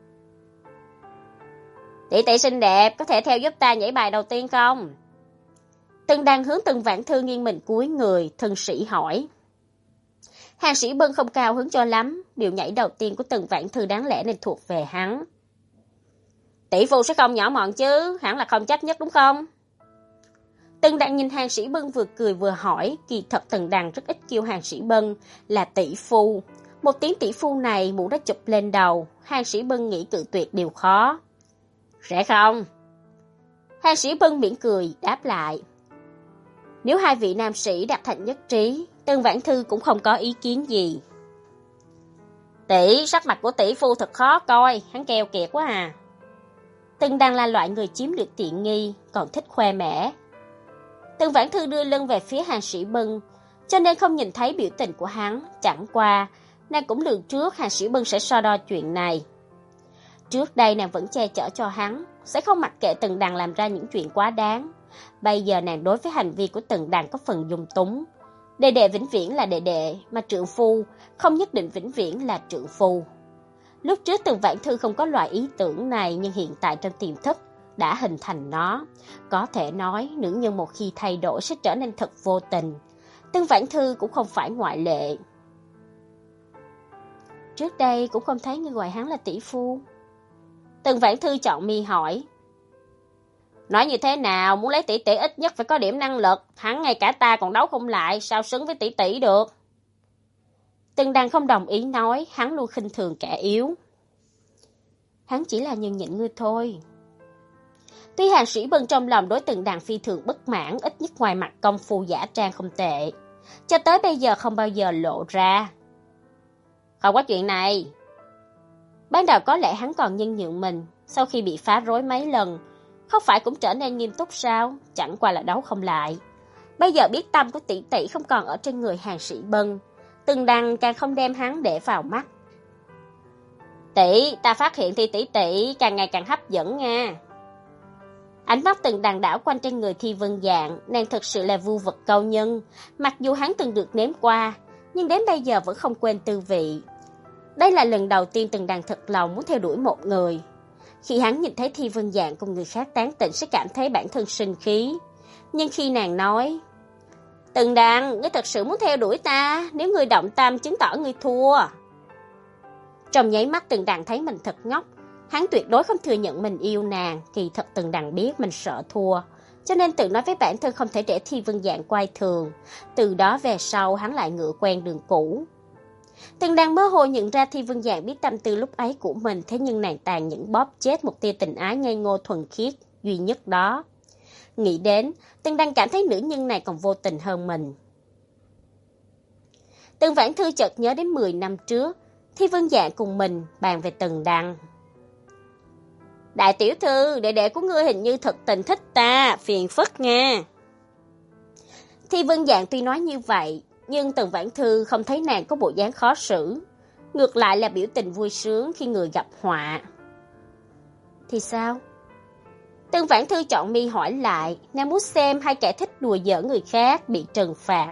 Tỷ tỷ xinh đẹp, có thể theo giúp ta nhảy bài đầu tiên không? Từng đang hướng Từng Vãn Thư nghiêng mình cúi người, thân sĩ hỏi. Hàng Sĩ Bân không cao hứng cho lắm, điều nhảy đầu tiên của Từng Vãn Thư đáng lẽ nên thuộc về hắn. Tỷ phu sẽ không nhỏ mọn chứ, hẳn là không chấp nhất đúng không? Từng Đằng nhìn Hàng Sĩ Bân vừa cười vừa hỏi, kỳ thật Từng Đằng rất ít kêu Hàng Sĩ Bân là tỷ phu. Một tiếng tỷ phu này mũ đã chụp lên đầu, Hàng Sĩ Bân nghĩ cự tuyệt điều khó. Sẽ không? Hàng Sĩ Bân mỉm cười, đáp lại. Nếu hai vị nam sĩ đạt thành nhất trí, Từng Vãn Thư cũng không có ý kiến gì. Tỷ, sắc mặt của tỷ phu thật khó coi, hắn keo kiệt quá à. Từng Đằng là loại người chiếm được tiện nghi, còn thích khoe mẽ. Từng Vãn Thư đưa lưng về phía Hàng Sĩ Bân, cho nên không nhìn thấy biểu tình của hắn. Chẳng qua, nàng cũng lường trước Hàng Sĩ Bân sẽ so đo chuyện này. Trước đây nàng vẫn che chở cho hắn, sẽ không mặc kệ Từng Đằng làm ra những chuyện quá đáng. Bây giờ nàng đối với hành vi của Từng Đằng có phần dung túng. Đệ đệ vĩnh viễn là đệ đệ, mà trượng phu không nhất định vĩnh viễn là trượng phu. Lúc trước Từng Vãn Thư không có loại ý tưởng này, nhưng hiện tại trong tiềm thức đã hình thành nó. Có thể nói, nữ nhân một khi thay đổi sẽ trở nên thật vô tình. Từng Vãn Thư cũng không phải ngoại lệ. Trước đây cũng không thấy ngươi gọi hắn là tỷ phu. Tần Vãn Thư chọn mi hỏi. Nói như thế nào, muốn lấy tỷ tỷ ít nhất phải có điểm năng lực, hắn ngay cả ta còn đấu không lại, sao xứng với tỷ tỷ được? Tần Đằng không đồng ý nói, hắn luôn khinh thường kẻ yếu. Hắn chỉ là nhường nhịn ngươi thôi. Tuy Hàn Sĩ Bân trong lòng đối Tần Đằng phi thường bất mãn, ít nhất ngoài mặt công phu giả trang không tệ, cho tới bây giờ không bao giờ lộ ra. Không có chuyện này. Ban đầu có lẽ hắn còn nhân nhượng mình, sau khi bị phá rối mấy lần, không phải cũng trở nên nghiêm túc sao, chẳng qua là đấu không lại. Bây giờ biết tâm của tỷ tỷ không còn ở trên người Hàn Sĩ Bân, Tần Đằng càng không đem hắn để vào mắt. Tỷ, ta phát hiện thì tỷ tỷ càng ngày càng hấp dẫn nha. Ánh mắt Tần Đằng đảo quanh trên người Thi Vân Dạng, nàng thực sự là vưu vật câu nhân, mặc dù hắn từng được nếm qua, nhưng đến bây giờ vẫn không quên tư vị. Đây là lần đầu tiên Tần Đằng thật lòng muốn theo đuổi một người. Khi hắn nhìn thấy Thi Vân Dạng cùng người khác tán tỉnh sẽ cảm thấy bản thân sinh khí. Nhưng khi nàng nói, Tần Đằng, ngươi thật sự muốn theo đuổi ta, nếu ngươi động tâm chứng tỏ ngươi thua. Trong nháy mắt Tần Đằng thấy mình thật ngốc, hắn tuyệt đối không thừa nhận mình yêu nàng, kỳ thật Tần Đằng biết mình sợ thua, cho nên tự nói với bản thân không thể để Thi Vân Dạng coi thường, từ đó về sau hắn lại ngựa quen đường cũ. Tần Đằng mơ hồ nhận ra Thi Vân Dạng biết tâm tư lúc ấy của mình, thế nhưng nàng tàn nhẫn bóp chết một tia tình ái ngây ngô thuần khiết duy nhất đó. Nghĩ đến, Tần Đằng cảm thấy nữ nhân này còn vô tình hơn mình. Tần Vãn Thư chợt nhớ đến mười năm trước, Thi Vân Dạng cùng mình bàn về Tần Đằng. Đại tiểu thư, đệ đệ của ngươi hình như thật tình thích ta, phiền phức nha. Thi Vân Dạng tuy nói như vậy, nhưng Tần Vãn Thư không thấy nàng có bộ dáng khó xử, ngược lại là biểu tình vui sướng khi người gặp họa. Thì sao? Tần Vãn Thư chọn mi hỏi lại, nàng muốn xem hai kẻ thích đùa giỡn người khác bị trừng phạt.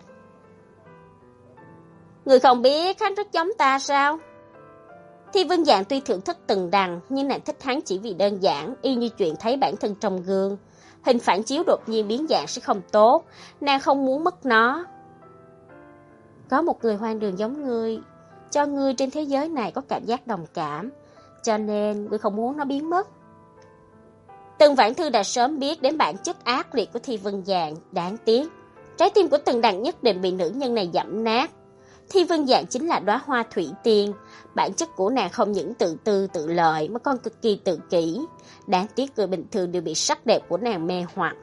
Người không biết hắn rất giống ta sao? Thi Vân Dạng tuy thưởng thức Tần Đằng, nhưng nàng thích hắn chỉ vì đơn giản, y như chuyện thấy bản thân trong gương. Hình phản chiếu đột nhiên biến dạng sẽ không tốt, nàng không muốn mất nó. Có một người hoang đường giống ngươi, cho ngươi trên thế giới này có cảm giác đồng cảm, cho nên ngươi không muốn nó biến mất. Tần Vãn Thư đã sớm biết đến bản chất ác liệt của Thi Vân Dạng, đáng tiếc, trái tim của Tần Đằng nhất định bị nữ nhân này dẫm nát. Thi Vân Dạng chính là đóa hoa thủy tiên, bản chất của nàng không những tự tư tự lợi mà còn cực kỳ tự kỷ, đáng tiếc người bình thường đều bị sắc đẹp của nàng mê hoặc.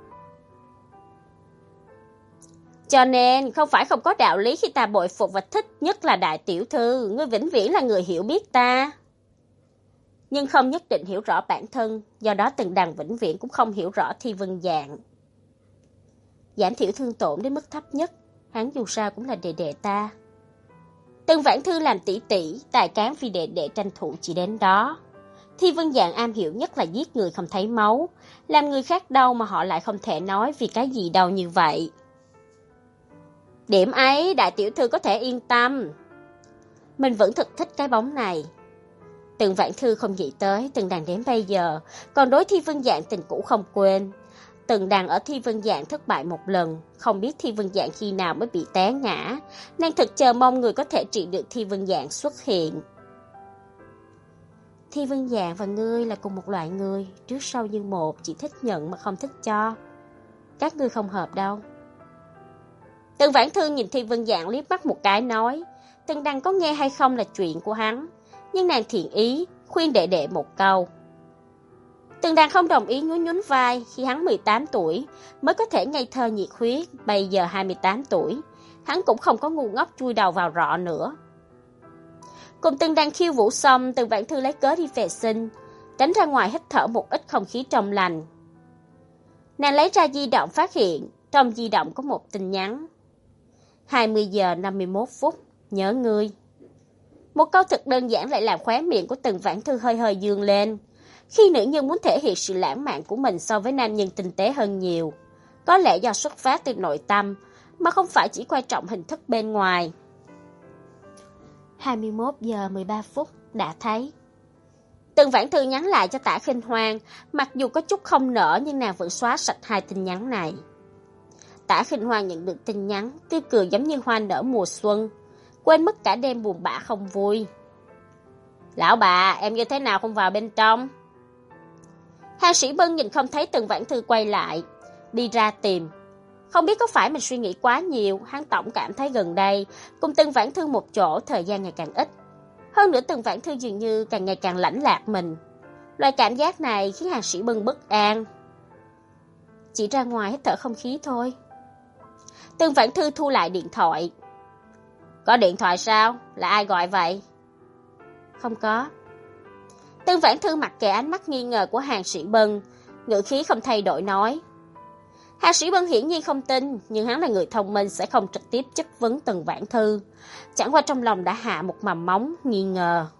Cho nên không phải không có đạo lý khi ta bội phục và thích, nhất là đại tiểu thư, ngươi vĩnh viễn là người hiểu biết ta. Nhưng không nhất định hiểu rõ bản thân, do đó Tần Đằng vĩnh viễn cũng không hiểu rõ Thi Vân Dạng. Giảm thiểu thương tổn đến mức thấp nhất, hắn dù sao cũng là đệ đệ ta. Tần Vãn Thư làm tỷ tỷ, tài cán vì đệ đệ tranh thủ chỉ đến đó. Thi Vân Dạng am hiểu nhất là giết người không thấy máu, làm người khác đau mà họ lại không thể nói vì cái gì đau như vậy. Điểm ấy đại tiểu thư có thể yên tâm. Mình vẫn thực thích cái bóng này. Tần Vãn Thư không nghĩ tới Tần Đằng đến bây giờ còn đối Thi Vân Dạng tình cũ không quên. Tần Đằng ở Thi Vân Dạng thất bại một lần, không biết Thi Vân Dạng khi nào mới bị té ngã, nàng thực chờ mong người có thể trị được Thi Vân Dạng xuất hiện. Thi Vân Dạng và ngươi là cùng một loại người, trước sau như một, chỉ thích nhận mà không thích cho. Các ngươi không hợp đâu. Tần Vãn Thư nhìn Thi Vân Dạng liếc mắt một cái nói, Tần Đằng có nghe hay không là chuyện của hắn, nhưng nàng thiện ý, khuyên đệ đệ một câu. Tần Đằng không đồng ý, nhún nhún vai, khi hắn mười tám tuổi mới có thể ngây thơ nhiệt huyết, bây giờ hai mươi tám tuổi, hắn cũng không có ngu ngốc chui đầu vào rọ nữa. Cùng Tần Đằng khiêu vũ xong, Tần Vãn Thư lấy cớ đi vệ sinh, tránh ra ngoài hít thở một ít không khí trong lành. Nàng lấy ra di động phát hiện, trong di động có một tin nhắn. hai mươi giờ năm mươi mốt phút, nhớ ngươi. Một câu thật đơn giản lại làm khóe miệng của Tần Vãn Thư hơi hơi dương lên. Khi nữ nhân muốn thể hiện sự lãng mạn của mình so với nam nhân tinh tế hơn nhiều, có lẽ do xuất phát từ nội tâm, mà không phải chỉ quan trọng hình thức bên ngoài. hai mươi mốt giờ mười ba phút, đã thấy. Tần Vãn Thư nhắn lại cho Tả Khinh Hoang, mặc dù có chút không nỡ nhưng nàng vẫn xóa sạch hai tin nhắn này. Tả Khinh Hoang nhận được tin nhắn, tươi cười giống như hoa nở mùa xuân, quên mất cả đêm buồn bã không vui. Lão bà, em như thế nào không vào bên trong? Hàng Sĩ Bân nhìn không thấy Tần Vãn Thư quay lại, đi ra tìm. Không biết có phải mình suy nghĩ quá nhiều, hắn tổng cảm thấy gần đây, cùng Tần Vãn Thư một chỗ thời gian ngày càng ít. Hơn nữa Tần Vãn Thư dường như càng ngày càng lãnh lạc mình. Loại cảm giác này khiến Hàng Sĩ Bân bất an. Chỉ ra ngoài hít thở không khí thôi. Tần Vãn Thư thu lại điện thoại. Có điện thoại sao? Là ai gọi vậy? Không có. Tần Vãn Thư mặc kệ ánh mắt nghi ngờ của Hàng Sĩ Bân, ngữ khí không thay đổi nói. Hàng Sĩ Bân hiển nhiên không tin, nhưng hắn là người thông minh sẽ không trực tiếp chất vấn Tần Vãn Thư. Chẳng qua trong lòng đã hạ một mầm móng nghi ngờ.